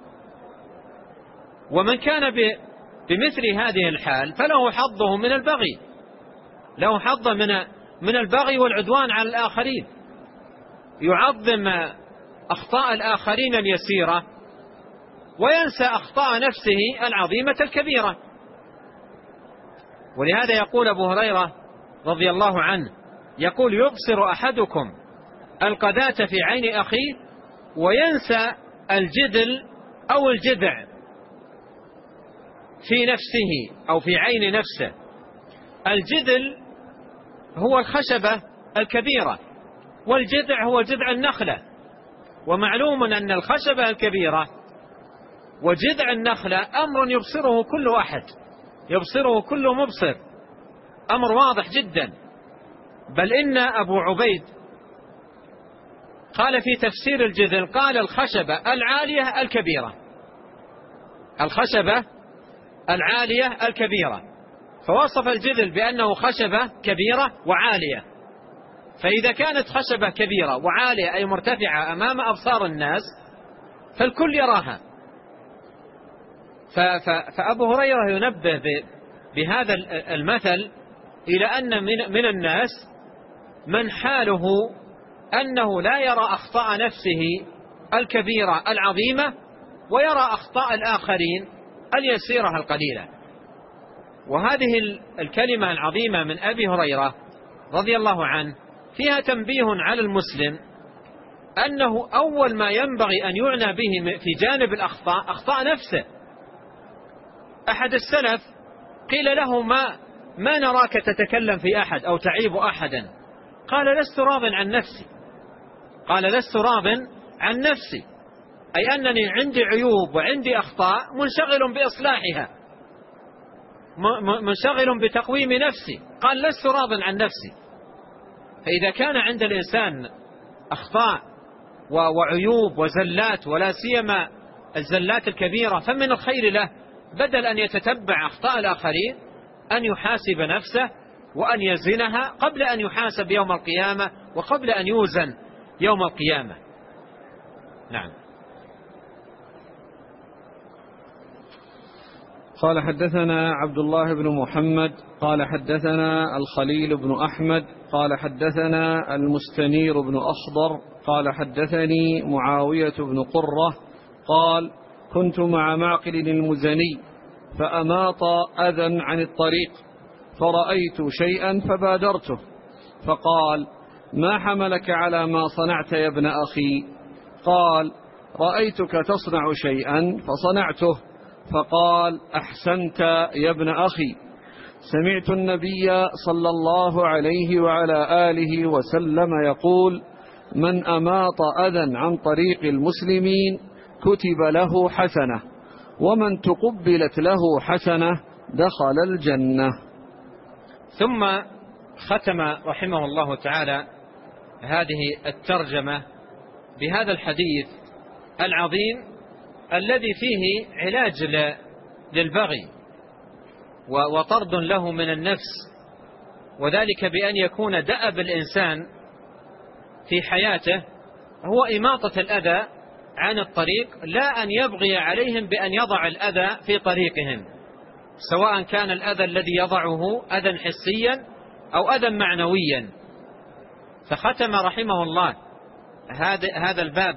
ومن كان بمثل هذه الحال فله حظه من البغي، له حظ من البغي والعدوان على الآخرين، يعظم أخطاء الآخرين اليسيرة وينسى أخطاء نفسه العظيمة الكبيرة. ولهذا يقول أبو هريرة رضي الله عنه، يقول يبصر أحدكم القذاة في عين أخيه وينسى الجدل أو الجذع في نفسه أو في عين نفسه. الجدل هو الخشبة الكبيرة، والجذع هو جذع النخلة، ومعلوم أن الخشبة الكبيرة وجذع النخلة أمر يبصره كل أحد، يبصره كل مبصر، أمر واضح جدا. بل إن أبو عبيد قال في تفسير الجذل، قال الخشبة العالية الكبيرة، الخشبة العالية الكبيرة، فوصف الجذل بأنه خشبة كبيرة وعالية. فإذا كانت خشبة كبيرة وعالية أي مرتفعة أمام أبصار الناس فالكل يراها. فأبو هريرة ينبه بهذا المثل إلى أن من الناس من حاله أنه لا يرى أخطاء نفسه الكبيرة العظيمة ويرى أخطاء الآخرين اليسيرة القليلة. وهذه الكلمة العظيمة من أبي هريرة رضي الله عنه فيها تنبيه على المسلم أنه أول ما ينبغي أن يعنى به في جانب الأخطاء أخطاء نفسه. أحد السلف قيل له ما نراك تتكلم في أحد أو تعيب أحدا، قال لست راض عن نفسي، قال لست راض عن نفسي، أي أنني عندي عيوب وعندي أخطاء منشغل بإصلاحها، منشغل بتقويم نفسي، قال لست راض عن نفسي. فإذا كان عند الإنسان أخطاء وعيوب وزلات، ولا سيما الزلات الكبيرة، فمن الخير له بدل أن يتتبع أخطاء الآخرين أن يحاسب نفسه وأن يزنها قبل أن يحاسب يوم القيامة وقبل أن يوزن يوم القيامة. نعم. قال حدثنا عبد الله بن محمد قال حدثنا الخليل بن أحمد قال حدثنا المستنير بن أخضر قال حدثني معاوية بن قرة قال كنت مع معقل المزني فأماط أذى عن الطريق فرأيت شيئا فبادرته، فقال ما حملك على ما صنعت يا ابن أخي؟ قال رأيتك تصنع شيئا فصنعته، فقال: أحسنت يا ابن أخي، سمعت النبي صلى الله عليه وعلى آله وسلم يقول: من أماط أذى عن طريق المسلمين كتب له حسنة، ومن تقبلت له حسنة دخل الجنة. ثم ختم رحمه الله تعالى هذه الترجمة بهذا الحديث العظيم الذي فيه علاج للبغي وطرد له من النفس، وذلك بأن يكون دأب الإنسان في حياته هو إماطة الأذى عن الطريق، لا أن يبغي عليهم بأن يضع الأذى في طريقهم، سواء كان الأذى الذي يضعه أذى حسيا أو أذى معنويا. فختم رحمه الله هذا الباب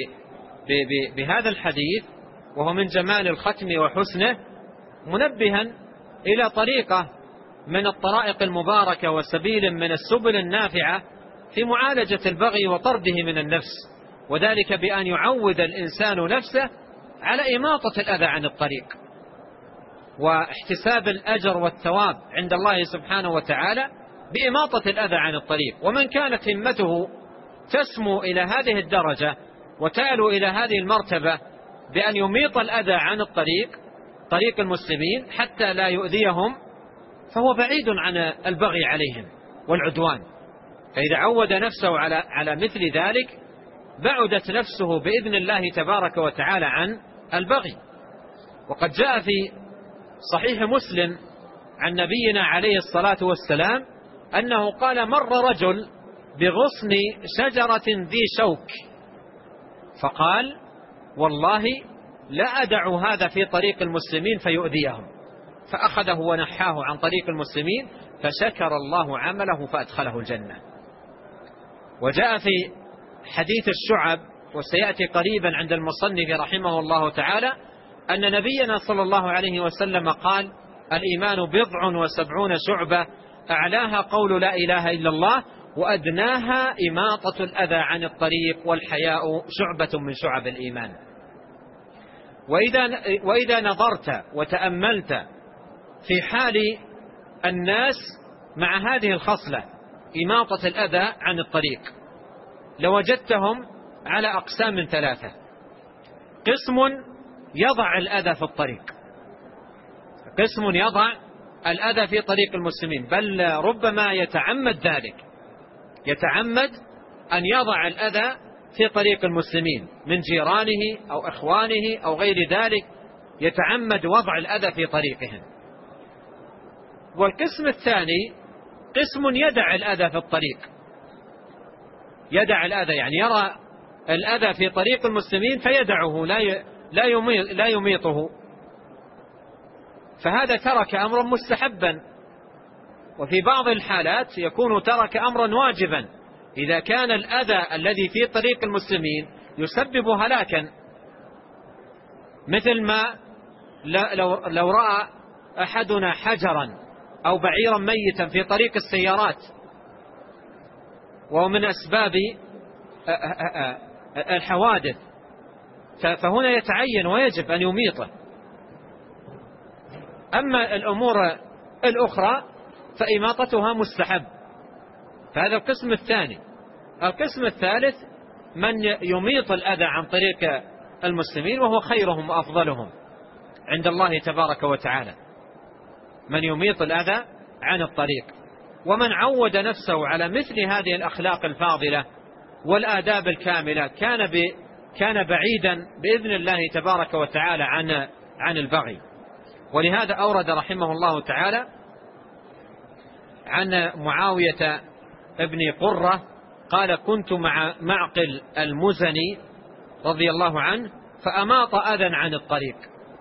بهذا الحديث، وهو من جمال الختم وحسنه، منبها إلى طريقة من الطرائق المباركة وسبيل من السبل النافعة في معالجة البغي وطرده من النفس، وذلك بأن يعود الإنسان نفسه على إماطة الأذى عن الطريق واحتساب الأجر والثواب عند الله سبحانه وتعالى بإماطة الأذى عن الطريق. ومن كانت همته تسمو إلى هذه الدرجة وتعلو إلى هذه المرتبة بأن يميط الأذى عن طريق المسلمين حتى لا يؤذيهم، فهو بعيد عن البغي عليهم والعدوان. فإذا عود نفسه على مثل ذلك بعدت نفسه بإذن الله تبارك وتعالى عن البغي. وقد جاء في صحيح مسلم عن نبينا عليه الصلاة والسلام أنه قال: مر رجل بغصن شجرة ذي شوك، فقال: والله لا أدع هذا في طريق المسلمين فيؤذيهم، فأخذه ونحاه عن طريق المسلمين فشكر الله عمله فأدخله الجنة. وجاء في حديث الشعب، وسيأتي قريبا عند المصنف رحمه الله تعالى، أن نبينا صلى الله عليه وسلم قال: الإيمان 70 شعبة، أعلاها قول لا إله إلا الله، وأدناها إماطة الأذى عن الطريق، والحياء شعبة من شعب الإيمان. وإذا نظرت وتأملت في حال الناس مع هذه الخصلة إماطة الأذى عن الطريق لوجدتهم على أقسام 3. قسم يضع الأذى في الطريق، قسم يضع الأذى في طريق المسلمين، بل ربما يتعمد ذلك، يتعمد أن يضع الأذى في طريق المسلمين من جيرانه أو إخوانه أو غير ذلك، يتعمد وضع الأذى في طريقهم. والقسم الثاني قسم يدع الأذى في الطريق، يدع الأذى يعني يرى الأذى في طريق المسلمين فيدعه لا يميطه، فهذا ترك أمرا مستحبا. وفي بعض الحالات يكون ترك أمرا واجبا إذا كان الأذى الذي في طريق المسلمين يسبب هلاكا، مثل ما لو رأى أحدنا حجرا أو بعيرا ميتا في طريق السيارات وهو من أسباب الحوادث، فهنا يتعين ويجب أن يميطه. أما الأمور الأخرى فإماطتها مستحب. فهذا القسم الثاني. القسم الثالث من يميط الأذى عن طريق المسلمين، وهو خيرهم وأفضلهم عند الله تبارك وتعالى، من يميط الأذى عن الطريق. ومن عود نفسه على مثل هذه الأخلاق الفاضلة والآداب الكاملة كان بعيدا بإذن الله تبارك وتعالى عن البغي. ولهذا أورد رحمه الله تعالى عن معاوية ابن قرة قال: كنت مع معقل المزني رضي الله عنه فأماط أذى عن الطريق،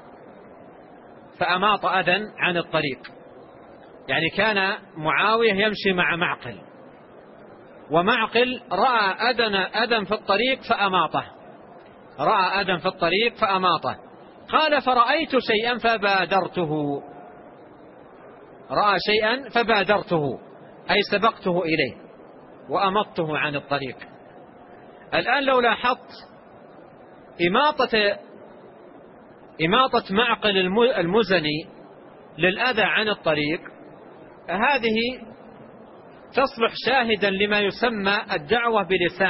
فأماط أذى عن الطريق، يعني كان معاوية يمشي مع معقل، ومعقل رأى أذى في الطريق فأماطه، رأى أذى في الطريق فأماطه. قال: فرأيت شيئا فبادرته، رأى شيئا فبادرته أي سبقته إليه وأمطته عن الطريق. الآن لو لاحظت إماطة معقل المزني للأذى عن الطريق، هذه تصلح شاهدا لما يسمى الدعوة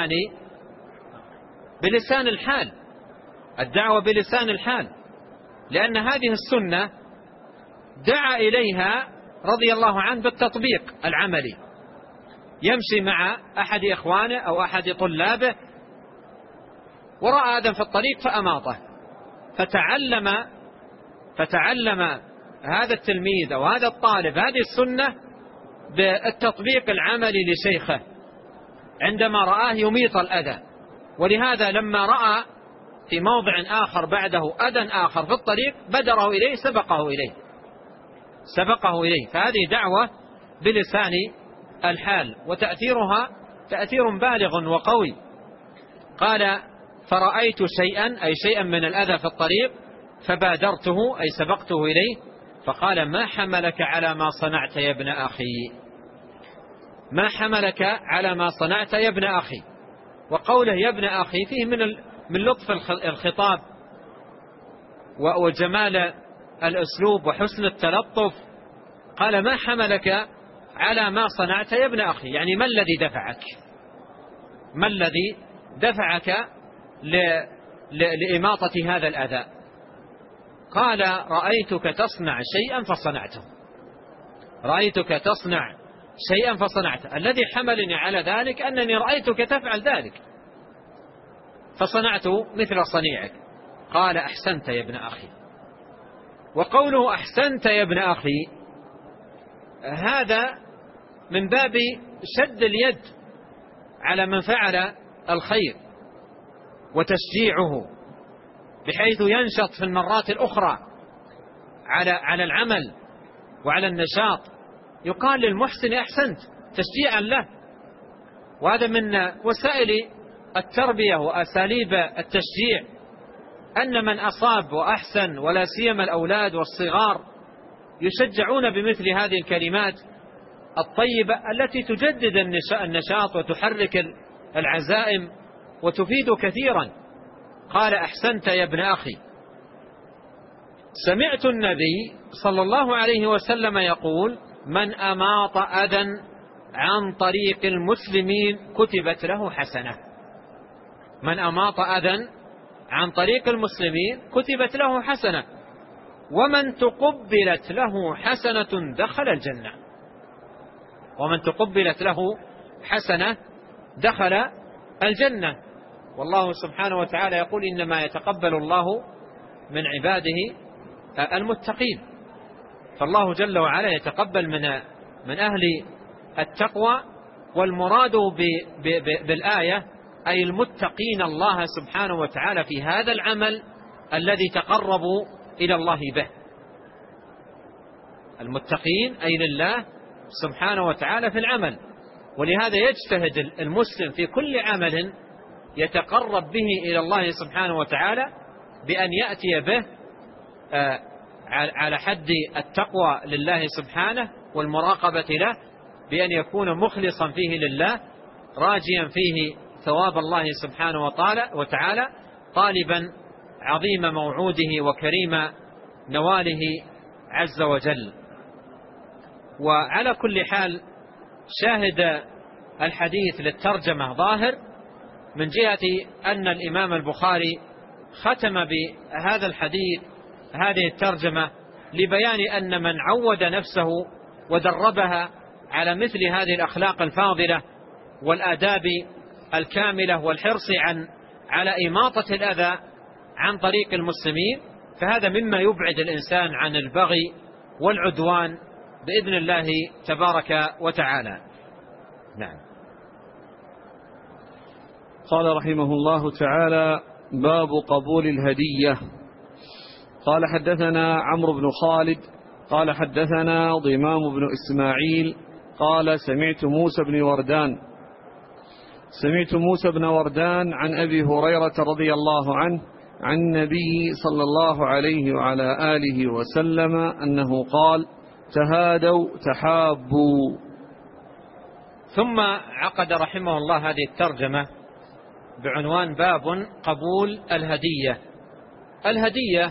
بلسان الحال، الدعوة بلسان الحال، لأن هذه السنة دعا إليها رضي الله عنه بالتطبيق العملي، يمشي مع أحد إخوانه أو أحد طلابه ورأى آدم في الطريق فأماطه، فتعلم هذا التلميذ أو هذا الطالب هذه السنة بالتطبيق العملي لشيخه عندما رآه يميط الأذى. ولهذا لما رأى في موضع آخر بعده أذى آخر في الطريق بدره إليه، سبقه إليه. فهذه دعوة بلسان الحال، وتأثيرها تأثير بالغ وقوي. قال فرأيت شيئا، أي شيئا من الأذى في الطريق، فبادرته، أي سبقته إليه، فقال ما حملك على ما صنعت يا ابن أخي، ما حملك على ما صنعت يا ابن أخي. وقوله يا ابن أخي فيه من لطف الخطاب وجمال الأسلوب وحسن التلطف. قال ما حملك على ما صنعت يا ابن أخي، يعني ما الذي دفعك لإماطة هذا الأذى؟ قال رأيتك تصنع شيئا فصنعته، رأيتك تصنع شيئا فصنعته، الذي حملني على ذلك أنني رأيتك تفعل ذلك فصنعت مثل صنيعك. قال أحسنت يا ابن أخي. وقوله أحسنت يا ابن أخي هذا من باب شد اليد على من فعل الخير وتشجيعه، بحيث ينشط في المرات الأخرى على العمل وعلى النشاط. يقال للمحسن أحسنت تشجيعا له. وهذا من وسائل التربية وأساليب التشجيع، أن من أصاب وأحسن، ولا سيما الأولاد والصغار، يشجعون بمثل هذه الكلمات الطيبة التي تجدد النشاط وتحرك العزائم وتفيد كثيرا. قال أحسنت يا ابن أخي. سمعت النبي صلى الله عليه وسلم يقول من أماط أذى عن طريق المسلمين كتبت له حسنة، من أماط أذى عن طريق المسلمين كتبت له حسنة، ومن تقبلت له حسنة دخل الجنة، ومن تقبلت له حسنة دخل الجنة. والله سبحانه وتعالى يقول إنما يتقبل الله من عباده المتقين، فالله جل وعلا يتقبل من أهل التقوى. والمراد بالآية أي المتقين الله سبحانه وتعالى في هذا العمل الذي تقربوا إلى الله به، المتقين أي لله سبحانه وتعالى في العمل. ولهذا يجتهد المسلم في كل عمل يتقرب به إلى الله سبحانه وتعالى بأن يأتي به على حد التقوى لله سبحانه والمراقبة له، بأن يكون مخلصا فيه لله، راجيا فيه ثواب الله سبحانه وتعالى، طالبا عظيم موعوده وكريم نواله عز وجل. وعلى كل حال شاهد الحديث للترجمة ظاهر من جهة أن الإمام البخاري ختم بهذا الحديث هذه الترجمة لبيان أن من عود نفسه ودربها على مثل هذه الأخلاق الفاضلة والآداب الكاملة والحرص على إماطة الأذى عن طريق المسلمين، فهذا مما يبعد الإنسان عن البغي والعدوان بإذن الله تبارك وتعالى. نعم. قال رحمه الله تعالى باب قبول الهدية. قال حدثنا عمرو بن خالد قال حدثنا ضمام بن إسماعيل قال سمعت موسى بن وردان عن أبي هريرة رضي الله عنه عن النبي صلى الله عليه وعلى آله وسلم أنه قال تهادوا تحابوا. ثم عقد رحمه الله هذه الترجمة بعنوان باب قبول الهدية. الهدية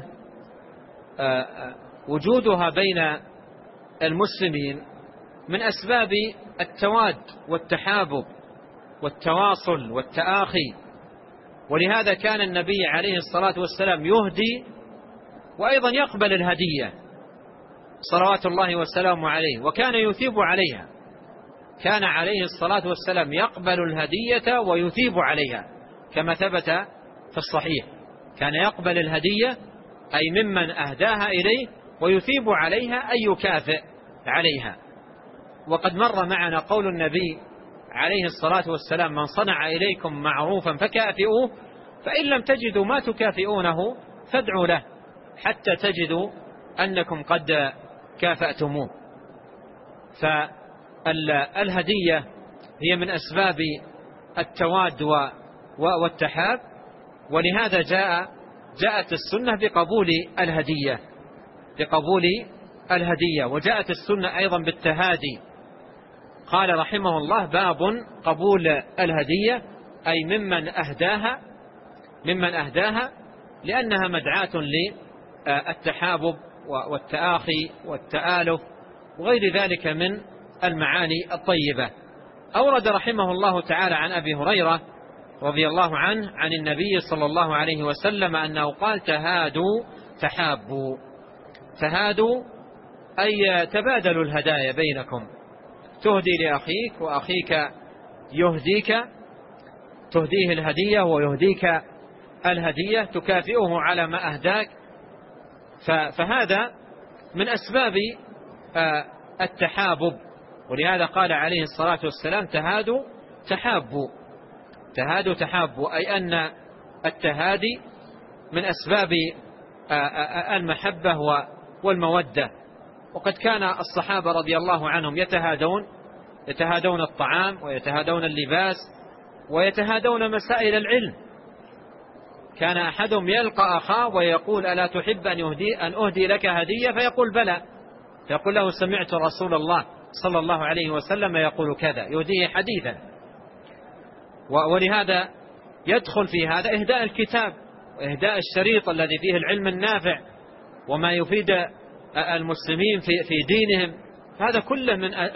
وجودها بين المسلمين من أسباب التواد والتحابب والتواصل والتآخي، ولهذا كان النبي عليه الصلاة والسلام يهدي وأيضا يقبل الهدية صلوات الله وسلامه عليه، وكان يثيب عليها. كان عليه الصلاة والسلام يقبل الهدية ويثيب عليها كما ثبت في الصحيح. كان يقبل الهدية أي ممن أهداها إليه ويثيب عليها أي يكافئ عليها. وقد مر معنا قول النبي عليه الصلاة والسلام: من صنع إليكم معروفا فكافئوه، فإن لم تجدوا ما تكافئونه فادعوا له حتى تجدوا أنكم قد كافأتموه. فالهدية هي من أسباب التواد والتحاب، ولهذا جاءت السنة بقبول الهدية، وجاءت السنة أيضا بالتهادي. قال رحمه الله: باب قبول الهدية أي ممن أهداها لأنها مدعاة للتحابب والتآخي والتآلف وغير ذلك من المعاني الطيبة. أورد رحمه الله تعالى عن أبي هريرة رضي الله عنه عن النبي صلى الله عليه وسلم أنه قال: تهادوا تحابوا. تهادوا أي تبادلوا الهدايا بينكم، تهدي لأخيك وأخيك يهديك، تهديه الهدية ويهديك الهدية، تكافئه على ما أهداك. فهذا من أسباب التحابب، ولهذا قال عليه الصلاة والسلام: تهادوا تحابوا. تهادوا تحابوا أي أن التهادي من أسباب المحبة والمودة. وقد كان الصحابة رضي الله عنهم يتهادون الطعام ويتهادون اللباس ويتهادون مسائل العلم. كان أحدهم يلقى أخاه ويقول: ألا تحب أن أهدي لك هدية؟ فيقول: بلى. فيقول له: سمعت رسول الله صلى الله عليه وسلم يقول كذا، يهديه حديثا. ولهذا يدخل في هذا إهداء الكتاب وإهداء الشريط الذي فيه العلم النافع وما يفيد المسلمين في دينهم. هذا كله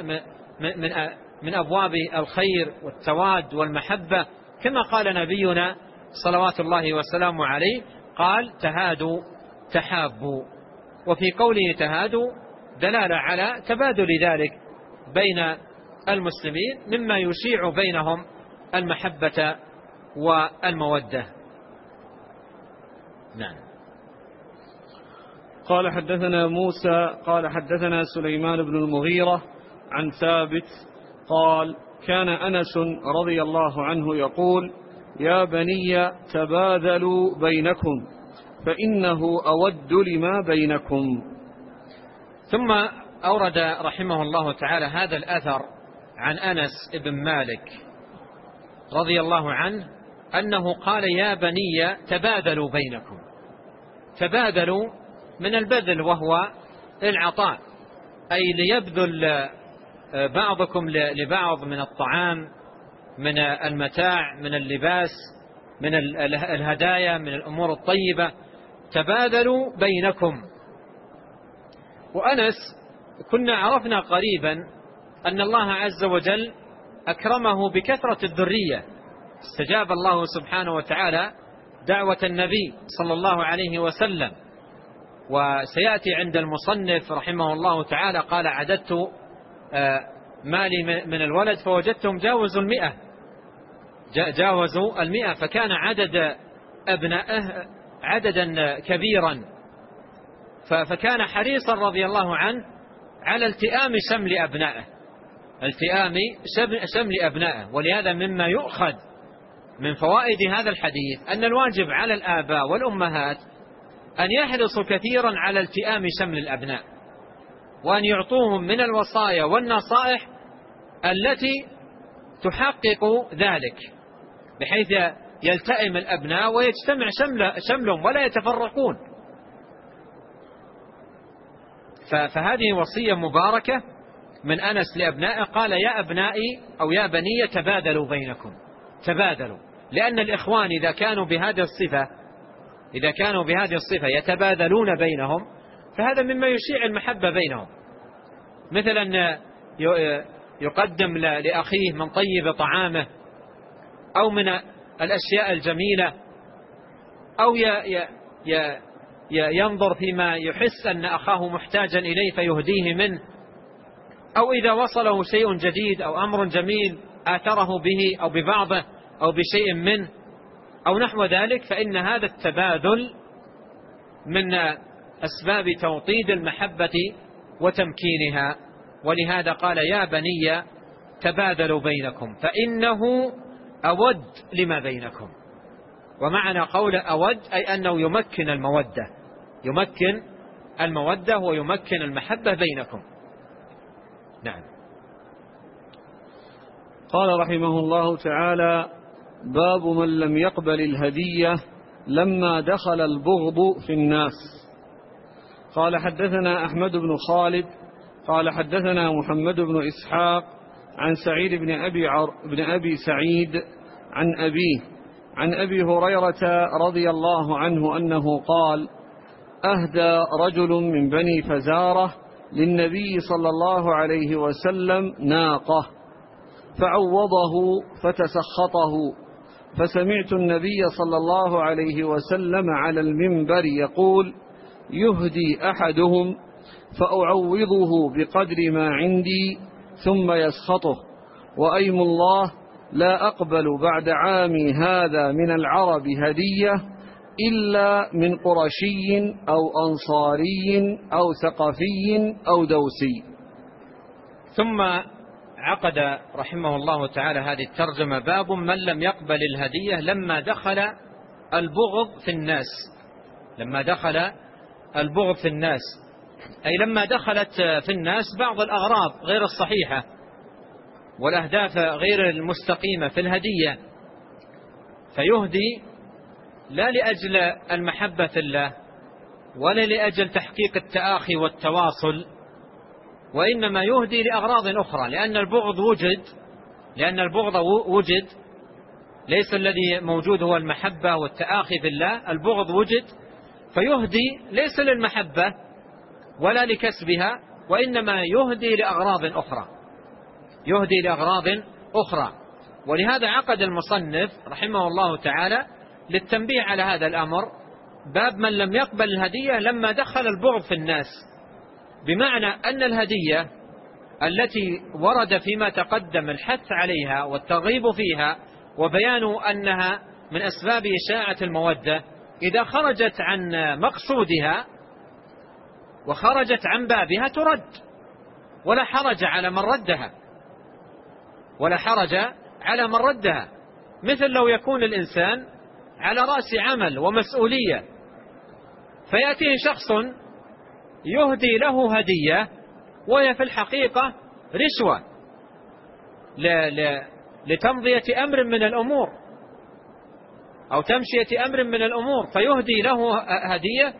من أبواب الخير والتواد والمحبة، كما قال نبينا صلوات الله وسلامه عليه، قال: تهادوا تحابوا. وفي قوله تهادوا دلالة على تبادل ذلك بين المسلمين مما يشيع بينهم المحبة والمودة. نعم. قال: حدثنا موسى قال: حدثنا سليمان بن المغيرة عن ثابت قال: كان أنس رضي الله عنه يقول: يا بني تباذلوا بينكم فإنه أود لما بينكم. ثم أورد رحمه الله تعالى هذا الأثر عن أنس بن مالك رضي الله عنه أنه قال: يا بني تباذلوا بينكم. تباذلوا من البذل وهو العطاء، أي ليبذل بعضكم لبعض من الطعام، من المتاع، من اللباس، من الهدايا، من الأمور الطيبة. تباذلوا بينكم. وأنس كنا عرفنا قريبا أن الله عز وجل أكرمه بكثرة الذرية. استجاب الله سبحانه وتعالى دعوة النبي صلى الله عليه وسلم. وسيأتي عند المصنف رحمه الله تعالى قال: عددت مالي من الولد فوجدتهم جاوزوا 100. فكان عدد أبنائه عددا كبيرا، فكان حريصا رضي الله عنه على التئام شمل أبنائه. ولهذا مما يؤخذ من فوائد هذا الحديث أن الواجب على الآباء والأمهات أن يحرصوا كثيرا على التئام شمل الأبناء، وأن يعطوهم من الوصايا والنصائح التي تحقق ذلك، بحيث يلتئم الأبناء ويجتمع شملهم ولا يتفرقون. فهذه وصية مباركة من أنس لأبنائه، قال: يا أبنائي أو يا بني تبادلوا بينكم. تبادلوا لأن الإخوان إذا كانوا بهذه الصفة يتبادلون بينهم، فهذا مما يشيع المحبة بينهم، مثل أن يقدم لأخيه من طيب طعامه أو من الأشياء الجميلة، أو ينظر فيما يحس أن أخاه محتاجا إليه فيهديه منه، أو إذا وصله شيء جديد أو أمر جميل آثره به أو ببعضه أو بشيء منه أو نحو ذلك، فإن هذا التبادل من أسباب توطيد المحبة وتمكينها. ولهذا قال: يا بني تبادلوا بينكم فإنه أود لما بينكم. ومعنى قول أود أي أنه يمكن المودة ويمكن المحبة بينكم. نعم. قال رحمه الله تعالى: باب من لم يقبل الهدية لما دخل البغض في الناس. قال: حدثنا أحمد بن خالد قال: حدثنا محمد بن إسحاق عن سعيد بن أبي سعيد عن أبي هريرة رضي الله عنه أنه قال: أهدى رجل من بني فزارة للنبي صلى الله عليه وسلم ناقة فعوضه فتسخطه، فسمعت النبي صلى الله عليه وسلم على المنبر يقول: يهدي أحدهم فأعوضه بقدر ما عندي ثم يسخطه، وأيم الله لا أقبل بعد عامي هذا من العرب هدية إلا من قرشي أو أنصاري أو ثقفي أو دوسي. ثم عقد رحمه الله تعالى هذه الترجمة: باب من لم يقبل الهدية لما دخل البغض في الناس. لما دخل البغض في الناس أي لما دخلت في الناس بعض الأغراض غير الصحيحة والأهداف غير المستقيمة في الهدية، فيهدي لا لأجل المحبة في الله ولا لأجل تحقيق التآخي والتواصل، وإنما يهدي لأغراض أخرى، لأن البغض وجد، ليس الذي موجود هو المحبة والتآخي في الله، البغض وجد، فيهدي ليس للمحبة ولا لكسبها، وإنما يهدي لأغراض أخرى. ولهذا عقد المصنف رحمه الله تعالى للتنبيه على هذا الأمر: باب من لم يقبل الهدية لما دخل البغض في الناس، بمعنى أن الهدية التي ورد فيما تقدم الحث عليها والترغيب فيها وبيان أنها من أسباب إشاعة المودة، إذا خرجت عن مقصودها وخرجت عن بابها ترد، ولا حرج على من ردها. مثل لو يكون الإنسان على رأس عمل ومسؤولية، فيأتيه شخص يهدي له هدية وهي في الحقيقة رشوة لتمضية أمر من الأمور أو تمشية أمر من الأمور، فيهدي له هدية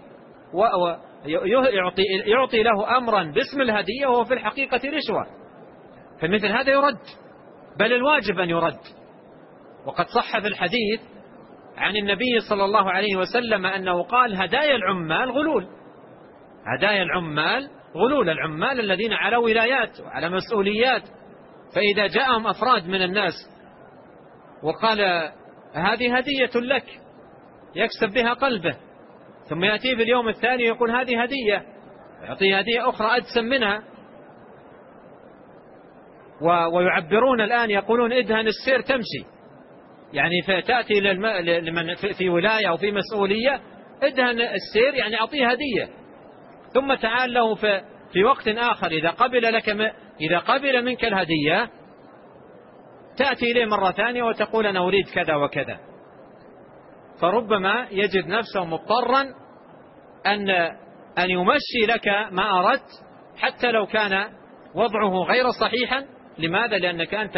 ويعطي له أمرا باسم الهدية وهو في الحقيقة رشوة، فمثل هذا يرد، بل الواجب أن يرد. وقد صح في الحديث عن النبي صلى الله عليه وسلم أنه قال: هدايا العمال غلول، العمال الذين على ولايات وعلى مسؤوليات، فإذا جاءهم أفراد من الناس وقال: هذه هدية لك يكسب بها قلبه، ثم يأتي في اليوم الثاني يقول: هذه هدية، يعطيه هدية أخرى أدسم منها. ويعبرون الآن يقولون: ادهن السير تمشي، يعني فتأتي لمن في ولاية أو في مسؤولية: ادهن السير، يعني أعطيه هدية، ثم تعال له في وقت آخر إذا قبل منك الهدية تأتي إليه مرة ثانية وتقول: أنا أريد كذا وكذا. فربما يجد نفسه مضطرا أن يمشي لك ما أردت حتى لو كان وضعه غير صحيحا. لماذا؟ لأنك أنت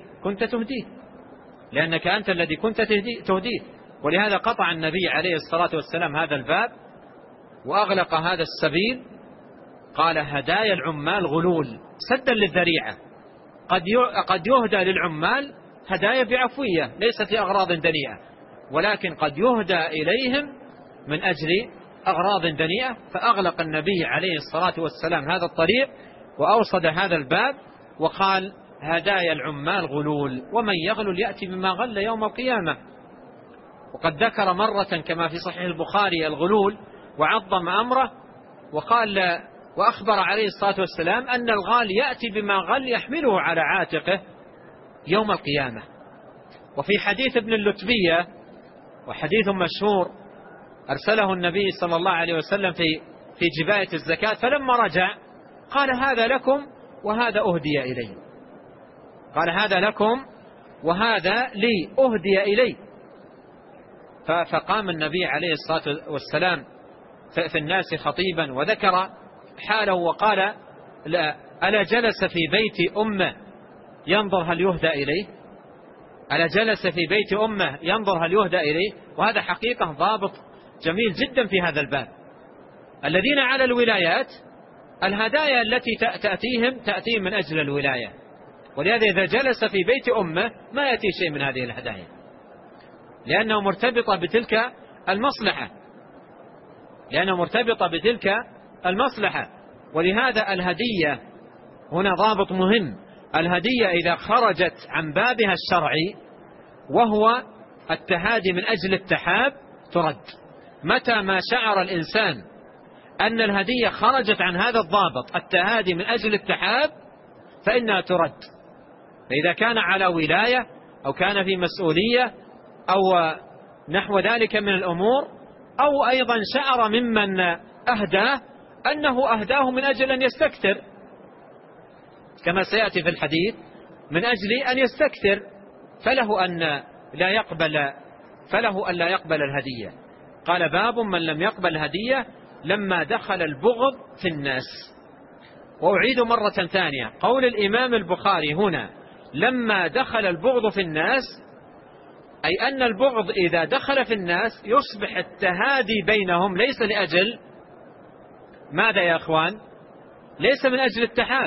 الذي كنت تهديه. ولهذا قطع النبي عليه الصلاة والسلام هذا الباب وأغلق هذا السبيل، قال: هدايا العمال غلول، سدا للذريعة. قد يهدى للعمال هدايا بعفوية ليست لأغراض دنيئة، ولكن قد يهدى إليهم من أجل أغراض دنيئة. فأغلق النبي عليه الصلاة والسلام هذا الطريق وأوصد هذا الباب وقال: هدايا العمال غلول، ومن يغلل يأتي بما غل يوم القيامة. وقد ذكر مرة كما في صحيح البخاري الغلول وعظم أمره، وقال وأخبر عليه الصلاة والسلام أن الغال يأتي بما غل يحمله على عاتقه يوم القيامة. وفي حديث ابن اللتبية، وحديث مشهور أرسله النبي صلى الله عليه وسلم في جباية الزكاة، فلما رجع قال: هذا لكم وهذا أهدي إلي. قال: هذا لكم وهذا لي أهدي إلي. فقام النبي عليه الصلاة والسلام في الناس خطيبا وذكر حاله وقال: ألا جلس في بيت أمه ينظر هل يهدى إليه؟ ألا جلس في بيت أمه ينظر هل يهدى إليه؟ وهذا حقيقة ضابط جميل جدا في هذا الباب. الذين على الولايات الهدايا التي تأتيهم من أجل الولاية، ولهذا إذا جلس في بيت أمه ما يأتي شيء من هذه الهدايا، لأنه مرتبطة بتلك المصلحة. ولهذا الهدية هنا ضابط مهم: الهدية إذا خرجت عن بابها الشرعي وهو التهادي من أجل التحاب ترد. متى ما شعر الإنسان أن الهدية خرجت عن هذا الضابط التهادي من أجل التحاب فإنها ترد. فإذا كان على ولاية أو كان في مسؤولية أو نحو ذلك من الأمور، أو أيضا شعر ممن أهداه أنه أهداه من أجل أن يستكثر، كما سيأتي في الحديث، من أجل أن يستكثر، فله أن لا يقبل الهدية. قال: باب من لم يقبل الهدية لما دخل البغض في الناس. وأعيد مرة ثانية: قول الإمام البخاري هنا لما دخل البغض في الناس، أي أن البغض إذا دخل في الناس يصبح التهادي بينهم ليس لأجل ماذا يا أخوان؟ ليس من أجل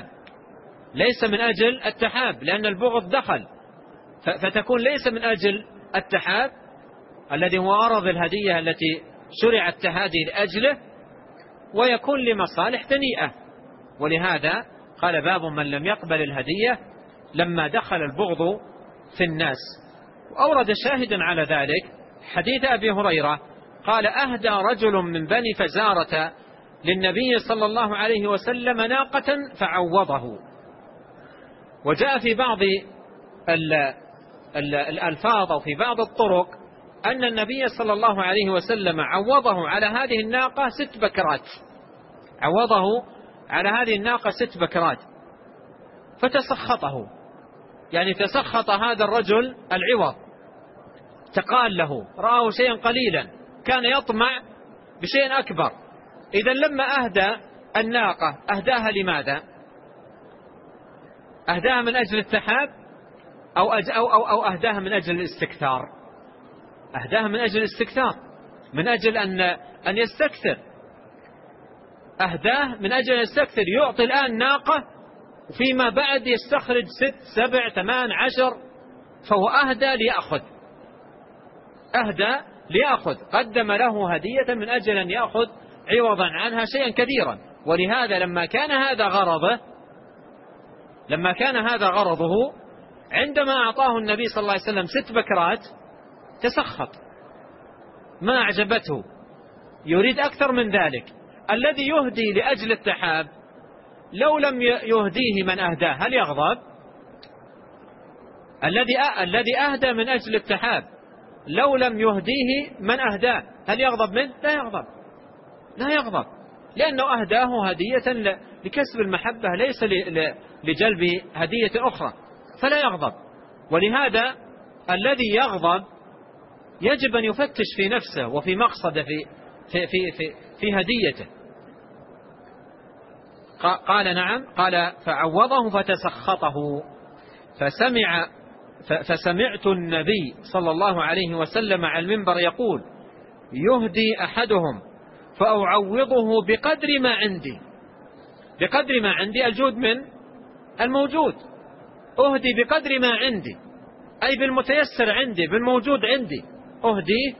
التحاب، لأن البغض دخل، فتكون ليس من أجل التحاب الذي هو عرض الهدية التي شرع التهادي لأجله، ويكون لمصالح دنيئة. ولهذا قال: باب من لم يقبل الهدية لما دخل البغض في الناس. وأورد شاهدا على ذلك حديث أبي هريرة قال: أهدى رجل من بني فزارة للنبي صلى الله عليه وسلم ناقة فعوضه. وجاء في بعض الألفاظ أو في بعض الطرق أن النبي صلى الله عليه وسلم عوضه على هذه الناقة 6 بكرات، فتسخطه، يعني تسخط هذا الرجل العوض، تقال له، رآه شيئا قليلا، كان يطمع بشيء أكبر. إذن لما أهدى الناقة أهداها لماذا؟ أهداها من أجل التحاب أو أهداها من أجل الاستكثار؟ أهداها من أجل الاستكثار، من أجل أن يستكثر. أهداه من أجل أن يستكثر، يعطي الآن ناقة وفيما بعد يستخرج 6 7 8 10، فهو أهدى ليأخذ، قدم له هدية من أجل أن يأخذ عوضا عنها شيئا كثيرا. ولهذا لما كان هذا غرضه عندما أعطاه النبي صلى الله عليه وسلم 6 بكرات تسخط، ما أعجبته، يريد أكثر من ذلك. الذي يهدي لأجل التحاب لو لم يهديه من أهداه هل يغضب؟ الذي أهدى من أجل التحاب لو لم يهديه من أهداه هل يغضب منه؟ لا يغضب، لأنه أهداه هدية لكسب المحبة ليس لجلب هدية أخرى، فلا يغضب. ولهذا الذي يغضب يجب أن يفتش في نفسه وفي مقصده في هديته. قال: نعم. قال: فعوضه فتسخطه، فسمعت النبي صلى الله عليه وسلم على المنبر يقول: يهدي أحدهم فأعوضه بقدر ما عندي، الجود من الموجود، أهدي بقدر ما عندي، أي بالمتيسر عندي، بالموجود عندي أهديه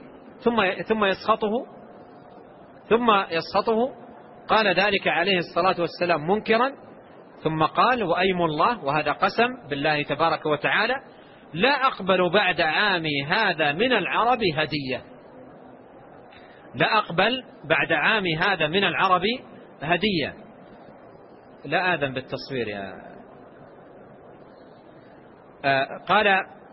ثم يسخطه. قال ذلك عليه الصلاة والسلام منكرا، ثم قال: وأيم الله، وهذا قسم بالله تبارك وتعالى: لا أقبل بعد عامي هذا من العرب هدية. لا أقبل بعد عامي هذا من العرب هدية. لا آذن بالتصوير يا قال: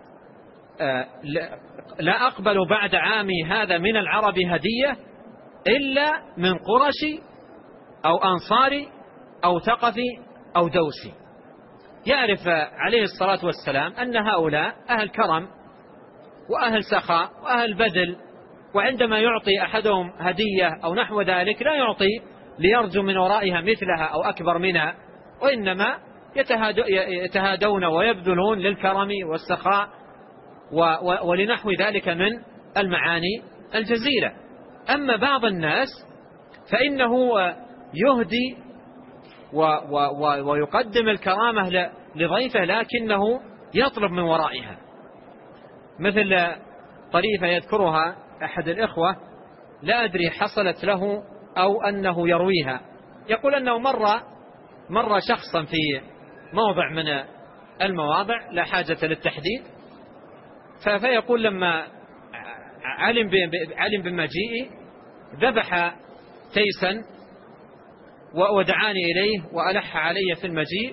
لا أقبل بعد عامي هذا من العرب هدية إلا من قرشي أو أنصاري أو ثقفي أو دوسي. يعرف عليه الصلاة والسلام أن هؤلاء أهل كرم وأهل سخاء وأهل بذل، وعندما يعطي أحدهم هدية أو نحو ذلك لا يعطي ليرجو من ورائها مثلها أو أكبر منها، وإنما يتهادون ويبذلون للكرم والسخاء ولنحو ذلك من المعاني الجزيلة. أما بعض الناس فإنه يهدي ويقدم الكرامة لضيفه لكنه يطلب من ورائها، مثل طريفة يذكرها أحد الإخوة، لا أدري حصلت له أو أنه يرويها. يقول أنه مر شخصا في موضع من المواضع لا حاجة للتحديد، فيقول لما علم بمجيئي ذبح تيسا ودعاني إليه وألح علي في المجيء،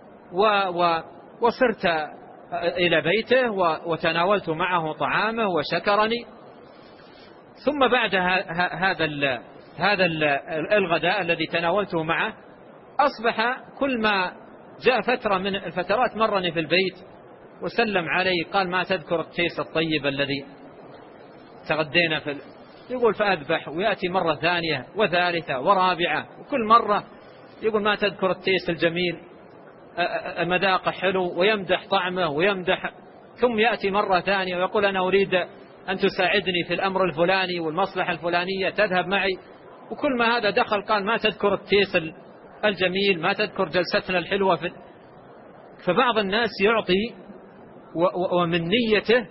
وصرت إلى بيته وتناولت معه طعامه وشكرني. ثم بعد هذا الغداء الذي تناولته معه أصبح كل ما جاء فترة من الفترات مرني في البيت وسلم علي، قال: ما تذكر التيس الطيب الذي تغدينا يقول فأذبح، ويأتي مرة ثانية وثالثة ورابعة، وكل مرة يقول: ما تذكر التيس الجميل مذاقه حلو، ويمدح طعمه ويمدح. ثم يأتي مرة ثانية ويقول: أنا أريد أن تساعدني في الأمر الفلاني والمصلحة الفلانية، تذهب معي. وكل ما هذا دخل قال: ما تذكر التيس الجميل، ما تذكر جلستنا الحلوة فبعض الناس يعطي ومن نيته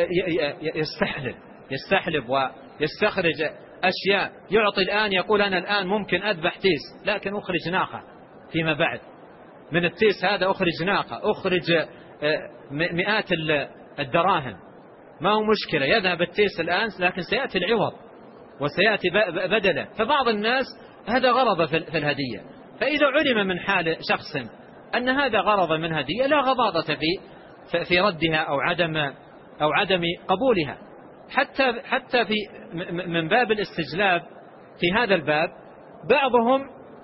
يستحلب ويستخرج أشياء. يعطي الآن يقول: أنا الآن ممكن أذبح تيس، لكن أخرج ناقة فيما بعد من التيس هذا، أخرج ناقة، أخرج مئات الدراهم، ما هو مشكلة، يذهب التيس الآن لكن سيأتي العوض وسيأتي بدله. فبعض الناس هذا غرض في الهدية، فإذا علم من حال شخص أن هذا غرض من هدية لا غضاضة في ردها أو عدم قبولها. حتى في من باب الاستجلاب في هذا الباب بعضهم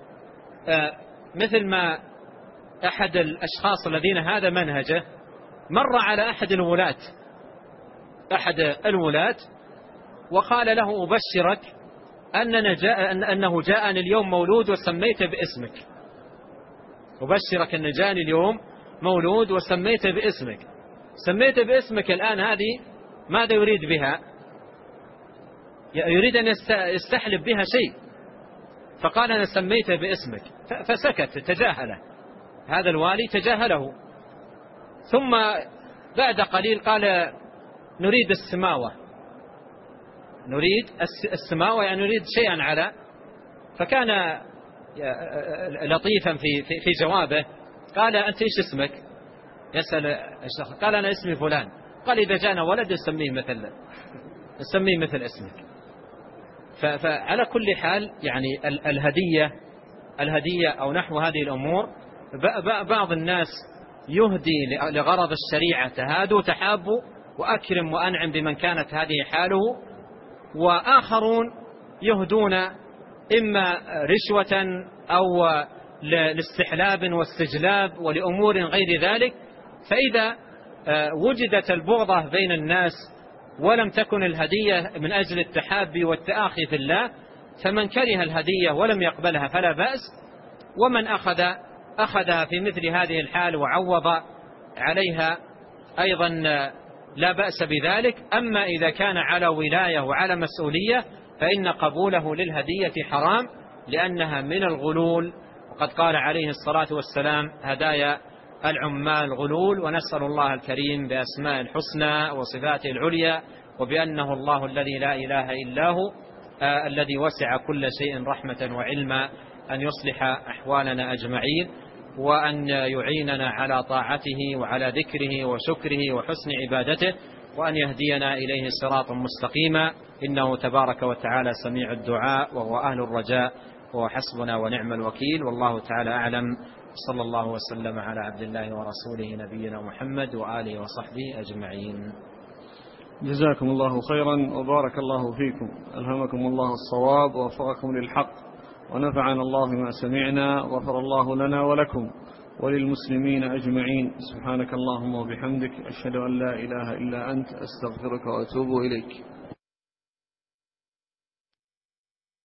مثل ما أحد الأشخاص الذين هذا منهجه مر على أحد الولاة وقال له: أبشرك أنه جاءني اليوم مولود وسميته باسمك. أبشرك أن جاءني اليوم مولود وسميته باسمك. سميته باسمك الآن هذه ماذا يريد بها؟ يريد أن يستحلب بها شيء، فقال: أنا سميته باسمك. فسكت، تجاهله هذا الوالي، تجاهله. ثم بعد قليل قال: نريد السماوة، يعني نريد شيئا على. فكان لطيفا في جوابه، قال: أنت إيش اسمك؟ يسأل الشخص. قال: أنا اسمي فلان. قال: إذا جاءنا ولد نسميه مثل اسمك. فعلى كل حال يعني الهدية أو نحو هذه الأمور بعض الناس يهدي لغرض الشريعة، تهادوا تحابوا وأكرم وأنعم بمن كانت هذه حاله، وآخرون يهدون إما رشوة أو لاستحلاب واستجلاب ولأمور غير ذلك. فإذا وجدت البغضة بين الناس ولم تكن الهدية من أجل التحابي والتآخي في الله، فمن كره الهدية ولم يقبلها فلا بأس، ومن أخذها في مثل هذه الحال وعوض عليها أيضا لا بأس بذلك. أما إذا كان على ولاية وعلى مسؤولية فإن قبوله للهدية حرام، لأنها من الغلول. وقد قال عليه الصلاة والسلام: هدايا العمال غلول، ونسأل الله الكريم بأسماء الحسنى وصفاته العليا وبأنه الله الذي لا إله إلا هو الذي وسع كل شيء رحمة وعلما أن يصلح أحوالنا أجمعين، وأن يعيننا على طاعته وعلى ذكره وشكره وحسن عبادته، وأن يهدينا إليه صراطا مستقيما، إنه تبارك وتعالى سميع الدعاء وهو أهل الرجاء، وهو حسبنا ونعم الوكيل. والله تعالى أعلم. صلى الله وسلم على عبد الله ورسوله نبينا محمد وآله وصحبه أجمعين. جزاكم الله خيرا وبارك الله فيكم، ألهمكم الله الصواب ووفقكم للحق، ونفعنا الله بما سمعنا، وغفر الله لنا ولكم وللمسلمين أجمعين. سبحانك اللهم وبحمدك، أشهد أن لا إله إلا أنت، أستغفرك وأتوب إليك.